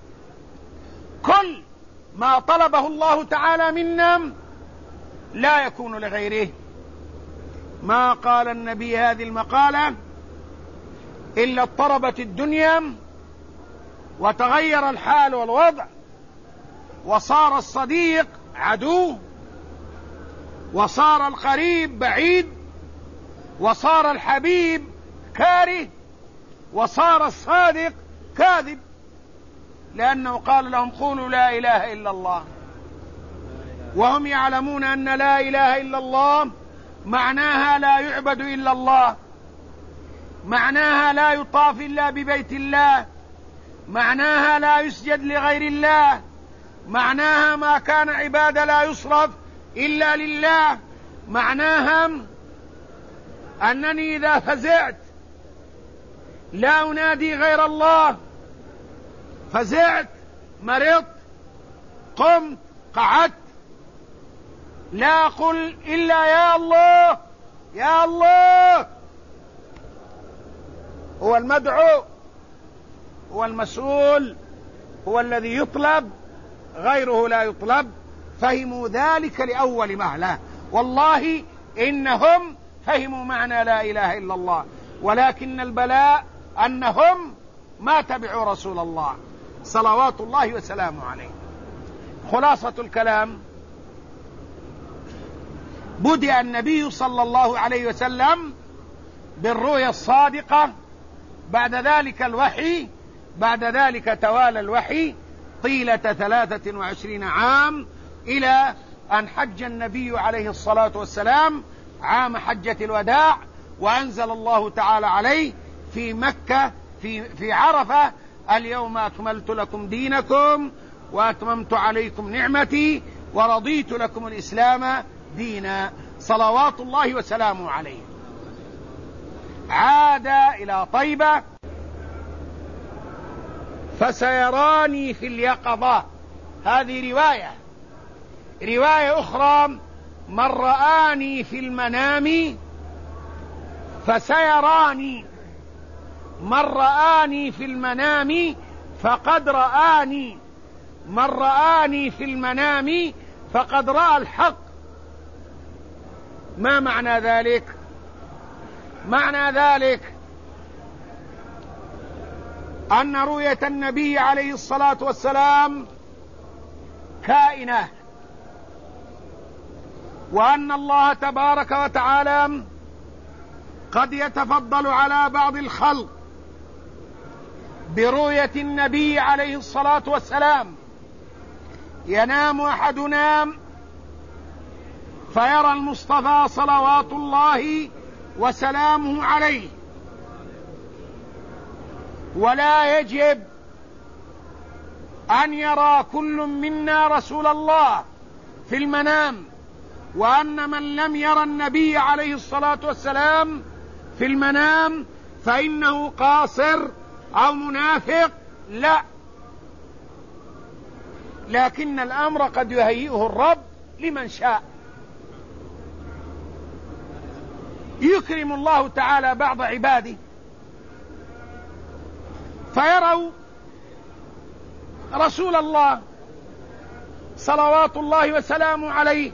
كل ما طلبه الله تعالى منا لا يكون لغيره. ما قال النبي هذه المقالة إلا اضطربت الدنيا وتغير الحال والوضع، وصار الصديق عدو، وصار القريب بعيد، وصار الحبيب كاره، وصار الصادق كاذب، لأنه قال لهم قولوا لا إله إلا الله، وهم يعلمون أن لا إله إلا الله معناها لا يعبد إلا الله، معناها لا يطاف إلا ببيت الله، معناها لا يسجد لغير الله، معناها ما كان عبادة لا يصرف إلا لله، معناها أنني إذا فزعت لا أنادي غير الله، فزعت، مرضت، قمت، قعدت، لا أقول إلا يا الله يا الله. هو المدعو، هو المسؤول، هو الذي يطلب، غيره لا يطلب. فهموا ذلك لأول مهلة، والله إنهم فهموا معنى لا إله إلا الله، ولكن البلاء أنهم ما تبعوا رسول الله صلوات الله وسلامه عليه. خلاصة الكلام: بدأ النبي صلى الله عليه وسلم بالرؤيا الصادقة، بعد ذلك الوحي، بعد ذلك توالى الوحي طيلة 23 عام، إلى أن حج النبي عليه الصلاة والسلام عام حجة الوداع، وأنزل الله تعالى عليه في مكة في عرفة: اليوم أكملت لكم دينكم وأتممت عليكم نعمتي ورضيت لكم الإسلام دينا صلوات الله وسلامه عليه. عاد إلى طيبة فسيراني في اليقظة. هذه رواية أخرى: من رآني في المنام فسيراني، من رآني في المنام فقد رآني، من رآني في المنام فقد رأى الحق. ما معنى ذلك؟ معنى ذلك أن رؤية النبي عليه الصلاة والسلام كائنة، وأن الله تبارك وتعالى قد يتفضل على بعض الخلق برؤية النبي عليه الصلاة والسلام. ينام أحدنا فيرى المصطفى صلوات الله وسلامه عليه، ولا يجب أن يرى كل منا رسول الله في المنام، وأن من لم يرى النبي عليه الصلاة والسلام في المنام فإنه قاصر أو منافق. لا، لكن الأمر قد يهيئه الرب لمن شاء. يكرم الله تعالى بعض عباده فيروا رسول الله صلوات الله وسلامه عليه،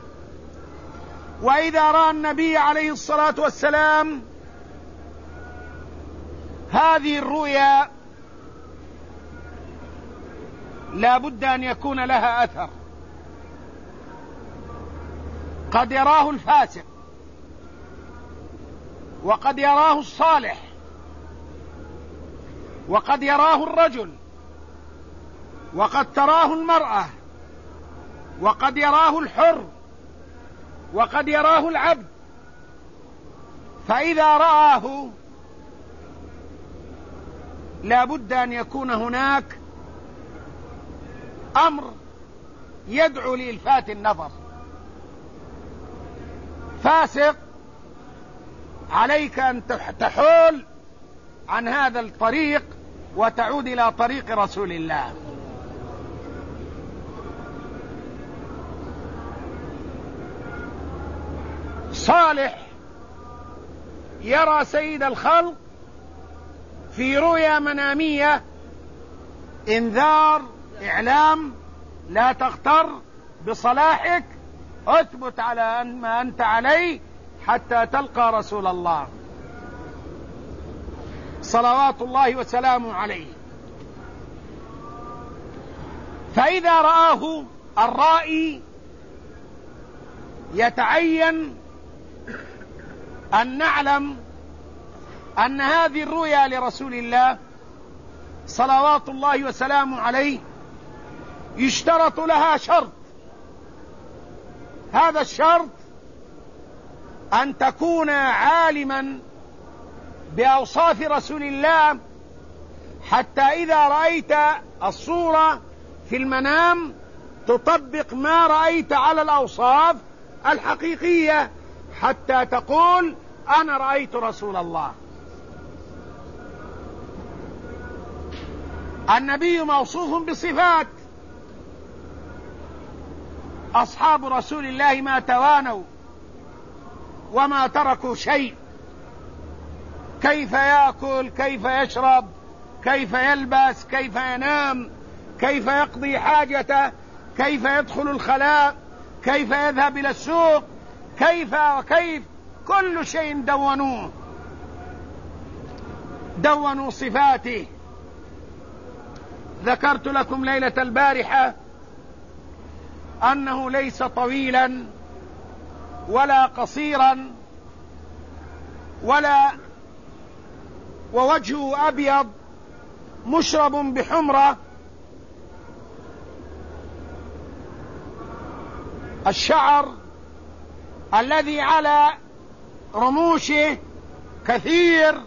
وإذا رأى النبي عليه الصلاة والسلام هذه الرؤيا لا بد أن يكون لها أثر. قد يراه الفاسق، وقد يراه الصالح، وقد يراه الرجل، وقد تراه المرأة، وقد يراه الحر، وقد يراه العبد. فإذا رآه لا بد أن يكون هناك أمر يدعو لإلفات النظر. فاسق، عليك أن تحول عن هذا الطريق وتعود إلى طريق رسول الله. صالح يرى سيد الخلق في رؤيا منامية، إنذار، إعلام: لا تغتر بصلاحك، اثبت على ما أنت عليه حتى تلقى رسول الله صلوات الله وسلامه عليه. فإذا رآه الرائي يتعين أن نعلم أن هذه الرؤيا لرسول الله صلوات الله وسلامه عليه يشترط لها شرط. هذا الشرط أن تكون عالما بأوصاف رسول الله، حتى إذا رأيت الصورة في المنام تطبق ما رأيت على الأوصاف الحقيقية، حتى تقول: أنا رأيت رسول الله. النبي موصوف بصفات، أصحاب رسول الله ما توانوا وما تركوا شيء. كيف يأكل، كيف يشرب، كيف يلبس، كيف ينام، كيف يقضي حاجته، كيف يدخل الخلاء، كيف يذهب إلى السوق، كيف وكيف، كل شيء دونوا صفاته. ذكرت لكم ليلة البارحة أنه ليس طويلا ولا قصيرا ووجهه أبيض مشرب بحمرة، الشعر الذي على رموشه كثير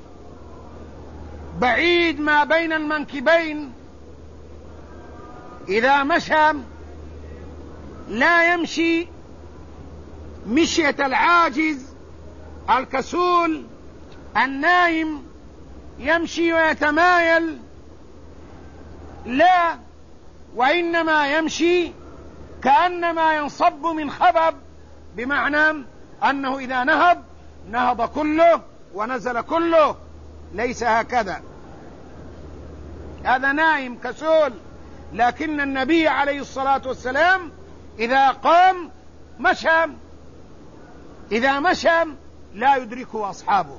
بعيد ما بين المنكبين، إذا مشى لا يمشي مشية العاجز الكسول النايم يمشي ويتمايل، لا، وإنما يمشي كأنما ينصب من خبب، بمعنى أنه إذا نهض كله ونزل كله، ليس هكذا، هذا نايم كسول. لكن النبي عليه الصلاة والسلام إذا قام مشى، إذا مشى لا يدركه أصحابه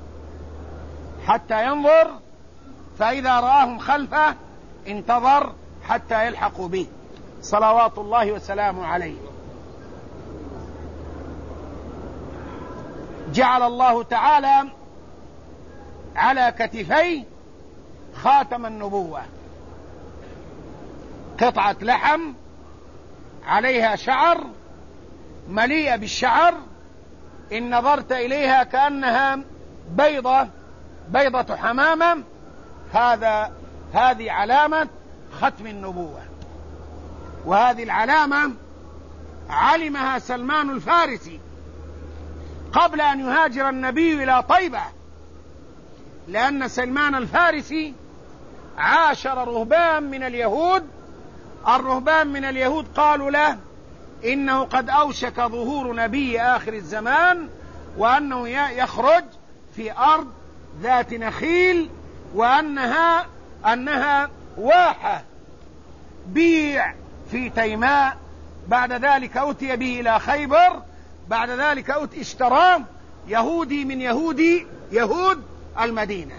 حتى ينظر، فإذا رآهم خلفه انتظر حتى يلحقوا به صلوات الله وسلامه عليه. جعل الله تعالى على كتفيه خاتم النبوة، قطعة لحم عليها شعر، مليئة بالشعر، إن نظرت إليها كأنها بيضة حمامة، هذه علامة ختم النبوة. وهذه العلامة علمها سلمان الفارسي قبل أن يهاجر النبي إلى طيبة، لأن سلمان الفارسي عاشر رهبان من اليهود. الرهبان من اليهود قالوا له إنه قد أوشك ظهور نبي آخر الزمان، وأنه يخرج في أرض ذات نخيل، وأنها واحة، بيع في تيماء، بعد ذلك أتي به إلى خيبر، بعد ذلك اشتراه يهودي من يهود المدينة،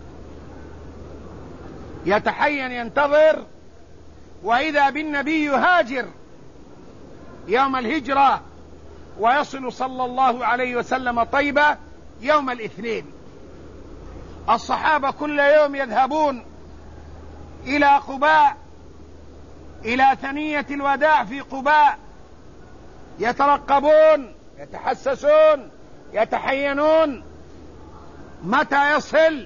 يتحين ينتظر، وإذا بالنبي يهاجر يوم الهجرة، ويصل صلى الله عليه وسلم طيبة يوم الاثنين. الصحابة كل يوم يذهبون إلى قباء، إلى ثنية الوداع في قباء، يترقبون، يتحسسون، يتحينون متى يصل.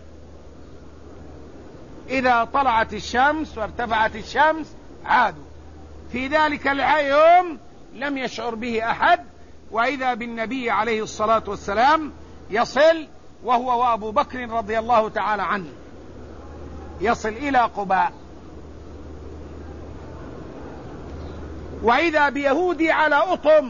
إذا طلعت الشمس وارتفعت الشمس عادوا. في ذلك اليوم لم يشعر به أحد، وإذا بالنبي عليه الصلاة والسلام يصل، وهو وأبو بكر رضي الله تعالى عنه، يصل إلى قباء، وإذا بيهودي على أطم،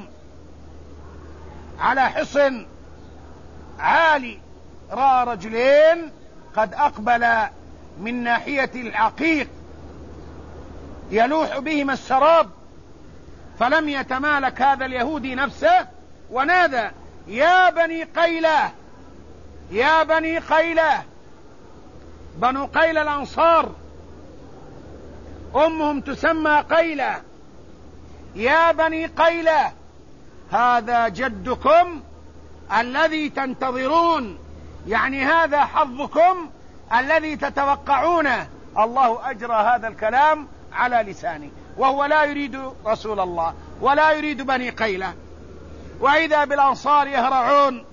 على حصن عالي، رأى رجلين قد أقبل من ناحية العقيق يلوح بهما السراب، فلم يتمالك هذا اليهودي نفسه ونادى: يا بني قيلة، يا بني قيلة. بنو قيلة الأنصار، أمهم تسمى قيلة. يا بني قيلة، هذا جدكم الذي تنتظرون، يعني هذا حظكم الذي تتوقعونه. الله أجرى هذا الكلام على لسانه، وهو لا يريد رسول الله ولا يريد بني قيلة. وإذا بالأنصار يهرعون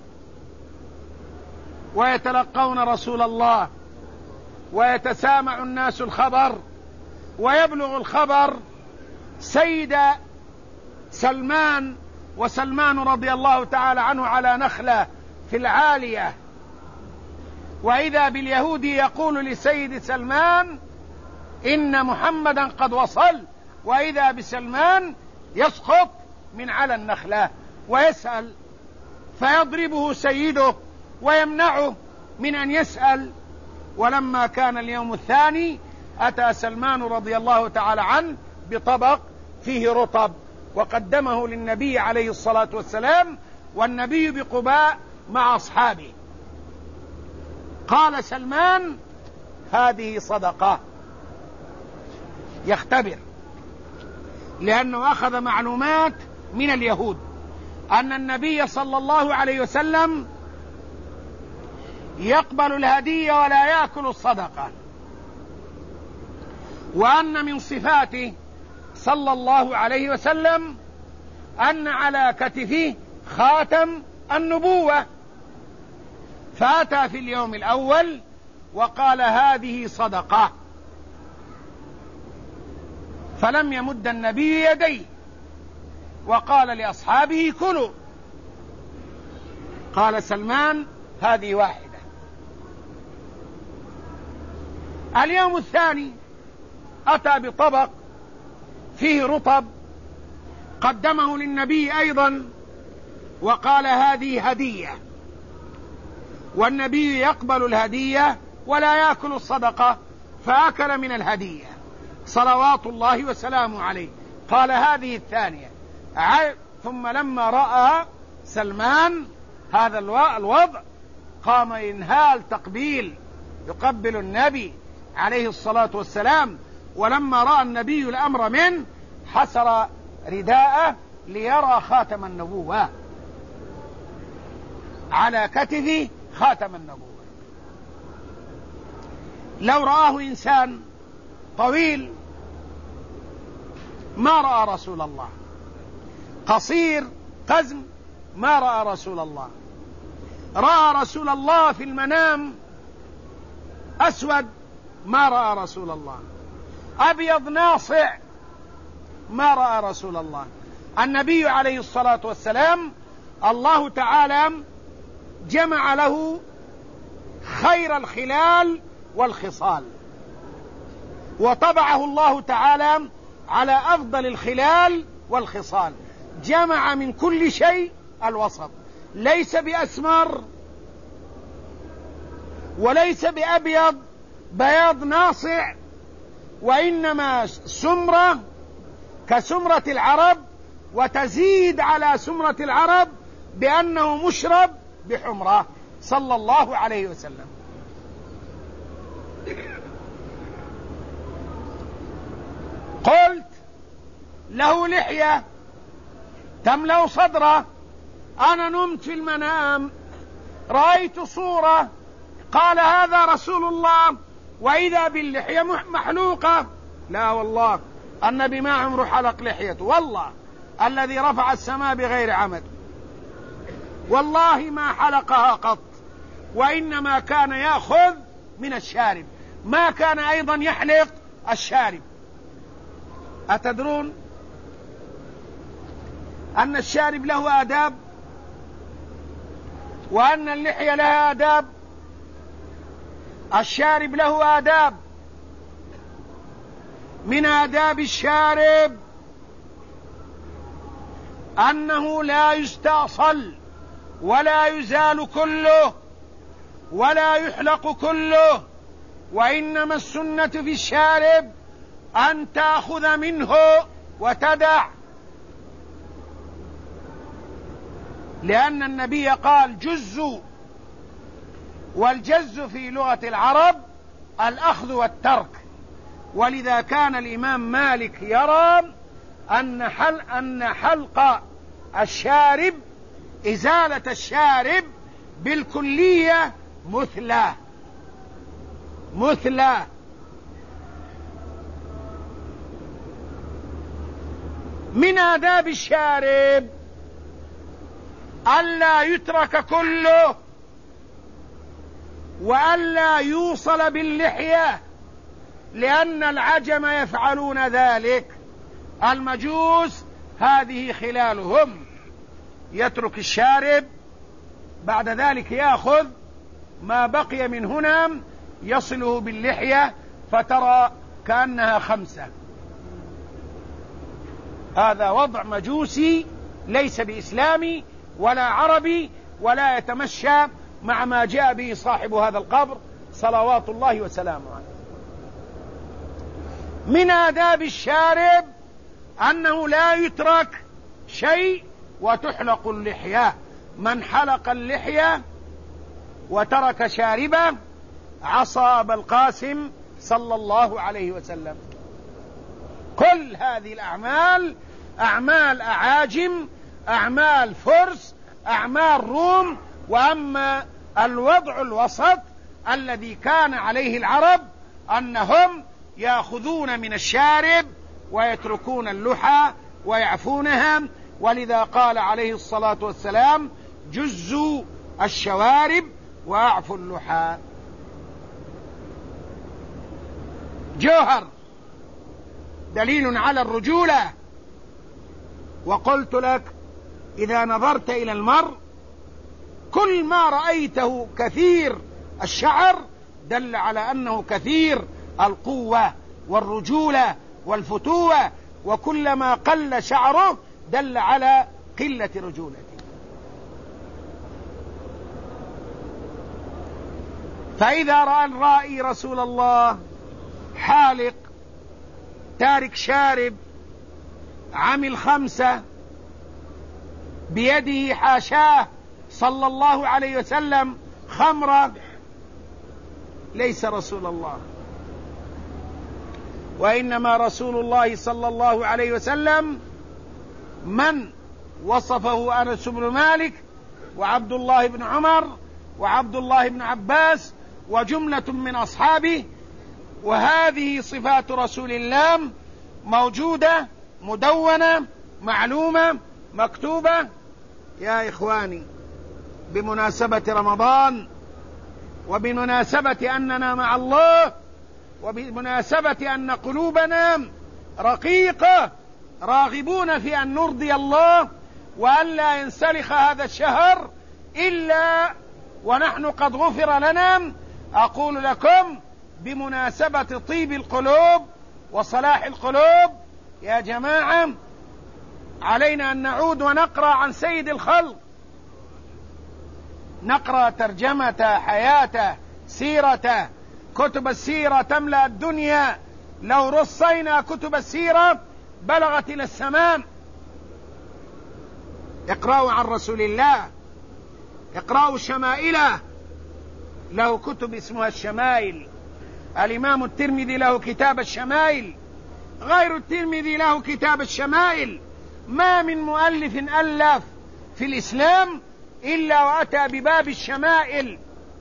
ويتلقون رسول الله، ويتسامع الناس الخبر، ويبلغ الخبر سيد سلمان، وسلمان رضي الله تعالى عنه على نخلة في العالية، وإذا باليهودي يقول لسيد سلمان إن محمدا قد وصل، وإذا بسلمان يسقط من على النخلة ويسأل، فيضربه سيده ويمنعه من أن يسأل. ولما كان اليوم الثاني أتى سلمان رضي الله تعالى عنه بطبق فيه رطب، وقدمه للنبي عليه الصلاة والسلام، والنبي بقباء مع أصحابه. قال سلمان: هذه صدقة. يختبر، لأنه أخذ معلومات من اليهود أن النبي صلى الله عليه وسلم يقبل الهدية ولا يأكل الصدقة، وأن من صفاته صلى الله عليه وسلم أن على كتفه خاتم النبوة. فأتى في اليوم الأول وقال: هذه صدقة. فلم يمد النبي يديه، وقال لأصحابه: كلوا، قال سلمان: هذه واحدة. اليوم الثاني أتى بطبق فيه رطب قدمه للنبي أيضا وقال: هذه هدية. والنبي يقبل الهدية ولا يأكل الصدقة، فأكل من الهدية صلوات الله وسلامه عليه. قال: هذه الثانية. ثم لما رأى سلمان هذا الوضع قام ينهال تقبيل، يقبل النبي عليه الصلاة والسلام. ولما رأى النبي الأمر منه حسر رداءه ليرى خاتم النبوة على كتفه، خاتم النبوة. لو رآه إنسان طويل ما رأى رسول الله، قصير قزم ما رأى رسول الله. رأى رسول الله في المنام أسود ما رأى رسول الله، أبيض ناصع ما رأى رسول الله. النبي عليه الصلاة والسلام الله تعالى جمع له خير الخلال والخصال، وطبعه الله تعالى على أفضل الخلال والخصال، جمع من كل شيء الوسط، ليس بأسمر وليس بأبيض بياض ناصع، وإنما سمرة كسمرة العرب، وتزيد على سمرة العرب بأنه مشرب بحمرة صلى الله عليه وسلم. قلت له لحية تملأ صدره. أنا نمت في المنام رأيت صورة، قال: هذا رسول الله، وإذا باللحية محلوقة. لا والله النبي ما عمره حلق لحيته، والله الذي رفع السماء بغير عمد والله ما حلقها قط، وإنما كان يأخذ من الشارب، ما كان أيضا يحلق الشارب. أتدرون أن الشارب له آداب، وأن اللحية لها آداب؟ الشارب له آداب. من آداب الشارب أنه لا يستأصل ولا يزال كله ولا يحلق كله، وإنما السنة في الشارب أن تأخذ منه وتدع، لأن النبي قال: جزوا، والجز في لغة العرب الأخذ والترك. ولذا كان الإمام مالك يرى أن حلق الشارب، إزالة الشارب بالكلية مثلى. من آداب الشارب ألا يترك كله، وألا يوصل باللحية، لأن العجم يفعلون ذلك. المجوس هذه خلالهم، يترك الشارب، بعد ذلك يأخذ ما بقي من هنا يصله باللحية فترى كأنها 5. هذا وضع مجوسي ليس بإسلامي ولا عربي، ولا يتمشى مع ما جاء به صاحب هذا القبر صلوات الله وسلامه عليه. من آداب الشارب أنه لا يترك شيء وتحلق اللحية. من حلق اللحية وترك شاربه عصى أبا القاسم صلى الله عليه وسلم. كل هذه الأعمال أعمال أعاجم، أعمال فرس، أعمال روم. وأما الوضع الوسط الذي كان عليه العرب أنهم يأخذون من الشارب ويتركون اللحى ويعفونها، ولذا قال عليه الصلاة والسلام: جزوا الشوارب وأعفوا اللحى. جوهر دليل على الرجولة. وقلت لك: إذا نظرت إلى المرء كل ما رأيته كثير الشعر دل على أنه كثير القوة والرجولة والفتوة، وكلما قل شعره دل على قلة رجولته. فإذا رأى الرائي رسول الله حالق تارك شارب عمل 5 بيده حاشاه صلى الله عليه وسلم خمرة، ليس رسول الله، وإنما رسول الله صلى الله عليه وسلم من وصفه أنس بن مالك وعبد الله بن عمر وعبد الله بن عباس وجملة من أصحابه. وهذه صفات رسول الله موجودة مدونة معلومة مكتوبة. يا إخواني، بمناسبة رمضان وبمناسبة أننا مع الله وبمناسبة أن قلوبنا رقيقة راغبون في أن نرضي الله وأن لا ينسلخ هذا الشهر إلا ونحن قد غفر لنا، أقول لكم بمناسبة طيب القلوب وصلاح القلوب يا جماعة علينا أن نعود ونقرأ عن سيد الخلق، نقرأ ترجمته، حياته، سيرته. كتب السيرة تملأ الدنيا، لو رصينا كتب السيرة بلغت إلى السماء. اقرأوا عن رسول الله، اقرأوا شمائله، له كتب اسمها الشمائل. الإمام الترمذي له كتاب الشمائل، غير الترمذي له كتاب الشمائل. ما من مؤلف ألف في الإسلام إلا وأتى بباب الشمائل،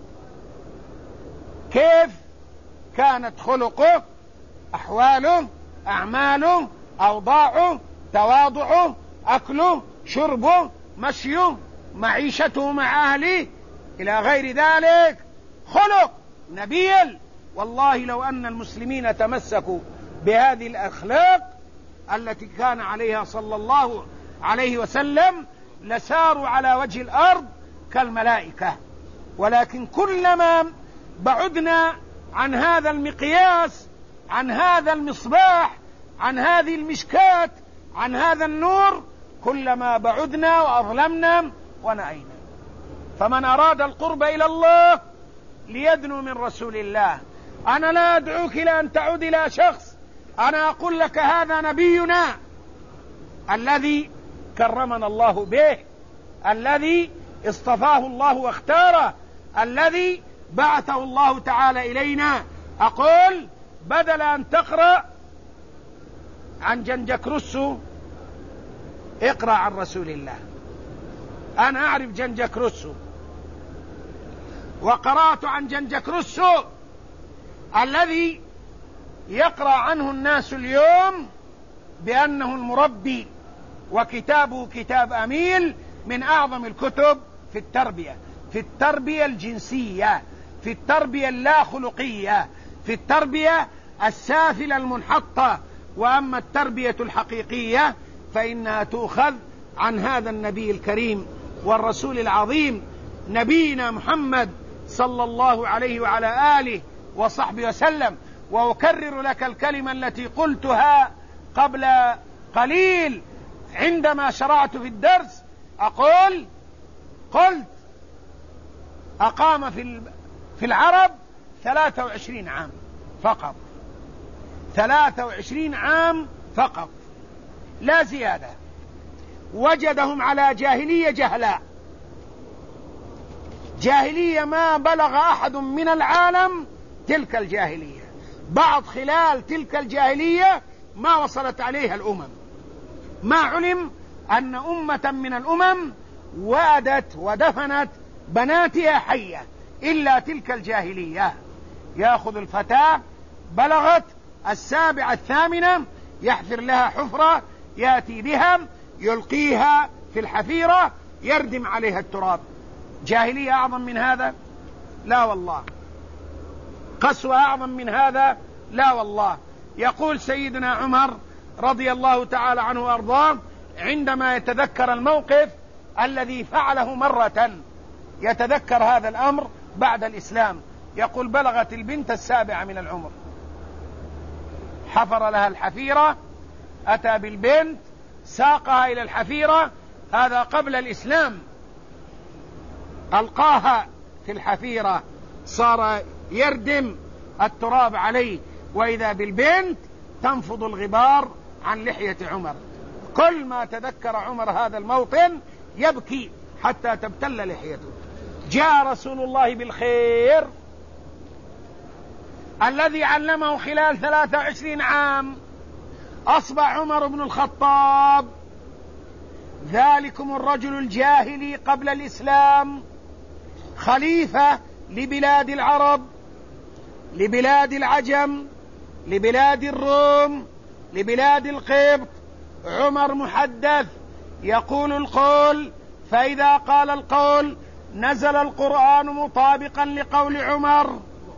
كيف كانت خلقه، أحواله، أعماله، أوضاعه، تواضعه، أكله، شربه، مشيه، معيشته مع أهله إلى غير ذلك. خلق نبيل. والله لو أن المسلمين تمسكوا بهذه الأخلاق التي كان عليها صلى الله عليه وسلم لساروا على وجه الأرض كالملائكة. ولكن كلما بعدنا عن هذا المقياس، عن هذا المصباح، عن هذه المشكاة، عن هذا النور، كلما بعدنا وأظلمنا ونأينا. فمن أراد القرب إلى الله ليدنو من رسول الله. أنا لا أدعوك إلى أن تعود إلى شخص، أنا أقول لك هذا نبينا الذي كرمنا الله به، الذي اصطفاه الله واختاره، الذي بعثه الله تعالى إلينا. أقول بدل أن تقرأ عن جنجك روسو اقرأ عن رسول الله. أنا أعرف جنجك روسو وقرأت عن جنجك روسو الذي يقرأ عنه الناس اليوم بأنه المربي، وكتابه كتاب أميل من أعظم الكتب في التربية، في التربية الجنسية، في التربية اللا خلقية، في التربية السافلة المنحطة. وأما التربية الحقيقية فإنها تؤخذ عن هذا النبي الكريم والرسول العظيم نبينا محمد صلى الله عليه وعلى آله وصحبه وسلم. وأكرر لك الكلمة التي قلتها قبل قليل عندما شرعت في الدرس. قلت أقام في العرب 23 عام فقط، 23 عام فقط لا زيادة. وجدهم على جاهلية جهلاء، جاهلية ما بلغ أحد من العالم تلك الجاهلية، بعض خلال تلك الجاهلية ما وصلت عليها الأمم. ما علم أن أمة من الأمم وادت ودفنت بناتها حية إلا تلك الجاهلية. يأخذ الفتاة بلغت 7 8 يحفر لها حفرة، يأتي بها يلقيها في الحفيرة يردم عليها التراب. جاهلية أعظم من هذا؟ لا والله. قسوة أعظم من هذا؟ لا والله. يقول سيدنا عمر رضي الله تعالى عنه وأرضاه عندما يتذكر الموقف الذي فعله مرة يتذكر هذا الأمر بعد الإسلام. يقول بلغت البنت 7 من العمر، حفر لها الحفيرة، أتى بالبنت ساقها إلى الحفيرة، هذا قبل الإسلام، ألقاها في الحفيرة، صار يردم التراب عليه، وإذا بالبنت تنفض الغبار عن لحية عمر. كل ما تذكر عمر هذا الموطن يبكي حتى تبتل لحيته. جاء رسول الله بالخير الذي علمه خلال 23 عام، أصبح عمر بن الخطاب ذلكم الرجل الجاهلي قبل الإسلام خليفة لبلاد العرب، لبلاد العجم، لبلاد الروم، لبلاد القبط. عمر محدث يقول القول، فإذا قال القول نزل القرآن مطابقا لقول عمر.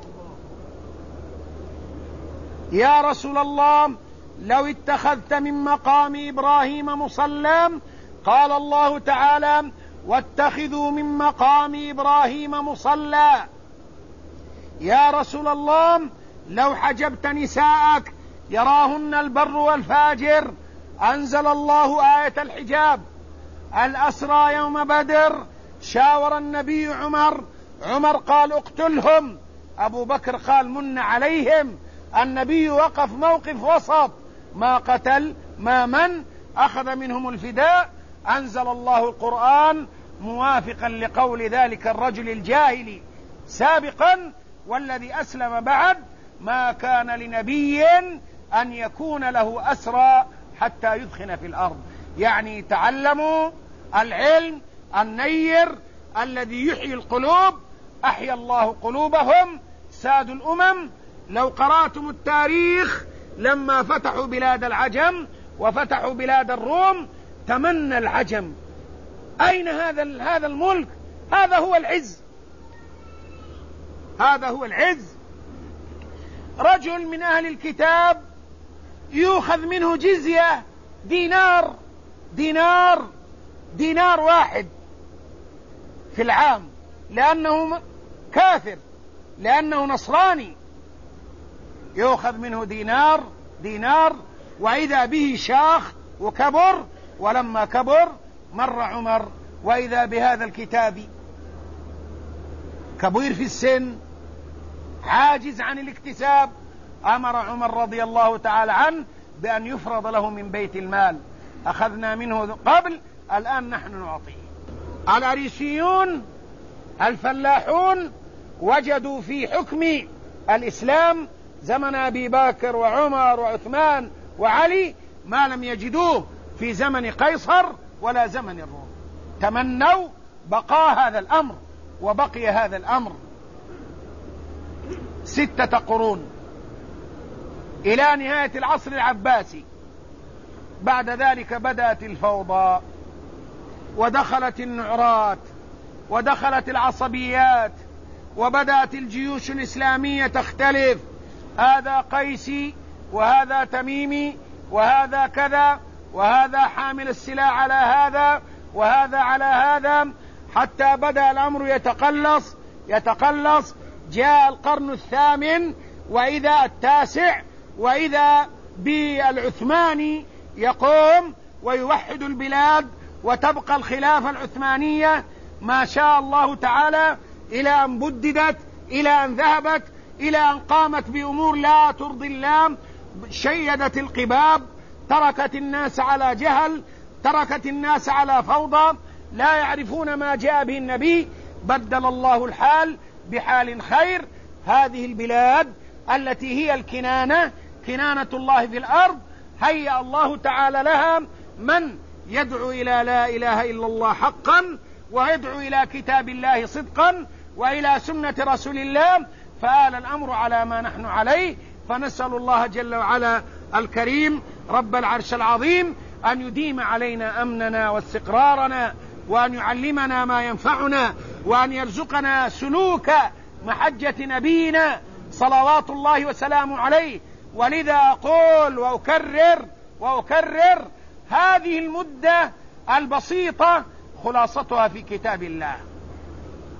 يا رسول الله لو اتخذت من مقام إبراهيم مصلى، قال الله تعالى واتخذوا من مقام إبراهيم مصلى. يا رسول الله لو حجبت نساءك يراهن البر والفاجر، أنزل الله آية الحجاب. الأسرى يوم بدر شاور النبي عمر قال اقتلهم، أبو بكر قال من عليهم. النبي وقف موقف وسط، ما قتل ما من، أخذ منهم الفداء. أنزل الله القرآن موافقا لقول ذلك الرجل الجاهلي سابقا، والذي أسلم بعد: ما كان لنبي أن يكون له أسرى حتى يدخن في الأرض. يعني تعلموا العلم النير الذي يحيي القلوب. أحيا الله قلوبهم ساد الأمم. لو قرأتم التاريخ لما فتحوا بلاد العجم وفتحوا بلاد الروم تمنى العجم أين هذا الملك؟ هذا هو العز، هذا هو العز. رجل من أهل الكتاب يؤخذ منه جزية دينار واحد في العام، لأنه كافر، لأنه نصراني، يؤخذ منه دينار، وإذا به شاخ وكبر. ولما كبر مر عمر وإذا بهذا الكتاب كبير في السن عاجز عن الاكتساب. أمر عمر رضي الله تعالى عنه بأن يفرض له من بيت المال. أخذنا منه قبل، الآن نحن نعطيه. الأريسيون الفلاحون وجدوا في حكم الإسلام زمن أبي بكر وعمر وعثمان وعلي ما لم يجدوه في زمن قيصر ولا زمن الروم. تمنوا بقاء هذا الأمر، وبقي هذا الأمر 6 قرون إلى نهاية العصر العباسي. بعد ذلك بدأت الفوضى، ودخلت النعرات، ودخلت العصبيات، وبدأت الجيوش الإسلامية تختلف، هذا قيسي وهذا تميمي وهذا كذا، وهذا حامل السلاح على هذا وهذا على هذا، حتى بدأ الأمر يتقلص. جاء القرن الثامن وإذا التاسع، وإذا بالعثماني يقوم ويوحد البلاد، وتبقى الخلافة العثمانية ما شاء الله تعالى إلى أن بددت، إلى أن ذهبت، إلى أن قامت بأمور لا ترضي الله. شيدت القباب، تركت الناس على جهل، تركت الناس على فوضى، لا يعرفون ما جاء به النبي. بدل الله الحال بحال خير. هذه البلاد التي هي كنانة الله في الأرض، هيأ الله تعالى لها من يدعو إلى لا إله إلا الله حقا، ويدعو إلى كتاب الله صدقا، وإلى سنة رسول الله، فآل الأمر على ما نحن عليه. فنسأل الله جل وعلا الكريم رب العرش العظيم أن يديم علينا أمننا واستقرارنا، وأن يعلمنا ما ينفعنا، وأن يرزقنا سلوك محجة نبينا صلوات الله وسلامه عليه. ولذا أقول وأكرر هذه المدة البسيطة خلاصتها في كتاب الله.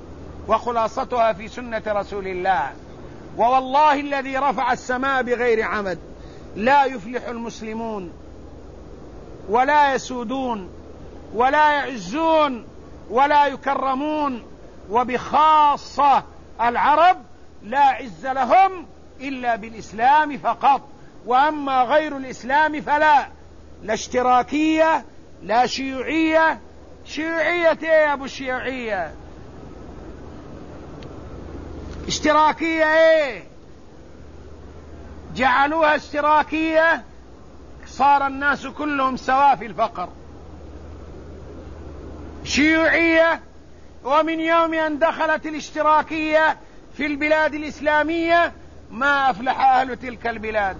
وخلاصتها في سنة رسول الله. ووالله الذي رفع السماء بغير عمد لا يفلح المسلمون ولا يسودون ولا يعزون ولا يكرمون، وبخاصة العرب لا عز لهم إلا بالإسلام فقط، وأما غير الإسلام فلا، لا اشتراكية لا شيوعية. شيوعية ايه يا ابو الشيوعية؟ اشتراكية ايه؟ جعلوها اشتراكية صار الناس كلهم سواء في الفقر. شيوعية، ومن يوم أن دخلت الاشتراكية في البلاد الإسلامية ما أفلح أهل تلك البلاد.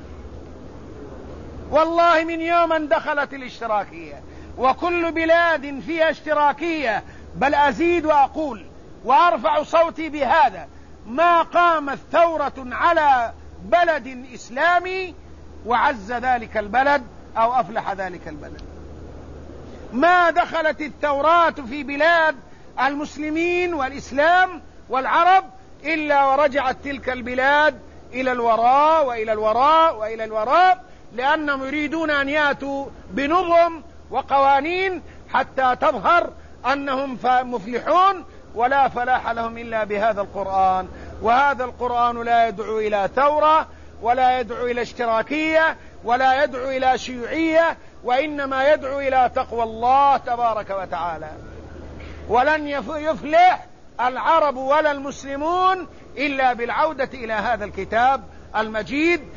والله من يوم أن دخلت الاشتراكية، وكل بلاد فيها اشتراكية، بل أزيد وأقول وأرفع صوتي بهذا، ما قامت ثورة على بلد إسلامي وعز ذلك البلد أو أفلح ذلك البلد. ما دخلت الثورات في بلاد المسلمين والإسلام والعرب إلا ورجعت تلك البلاد إلى الوراء وإلى الوراء وإلى الوراء، لأنهم يريدون أن يأتوا بنظم وقوانين حتى تظهر أنهم مفلحون، ولا فلاح لهم إلا بهذا القرآن. وهذا القرآن لا يدعو إلى ثورة ولا يدعو إلى اشتراكية ولا يدعو إلى شيوعية، وإنما يدعو إلى تقوى الله تبارك وتعالى. ولن يفلح العرب ولا المسلمون إلا بالعودة إلى هذا الكتاب المجيد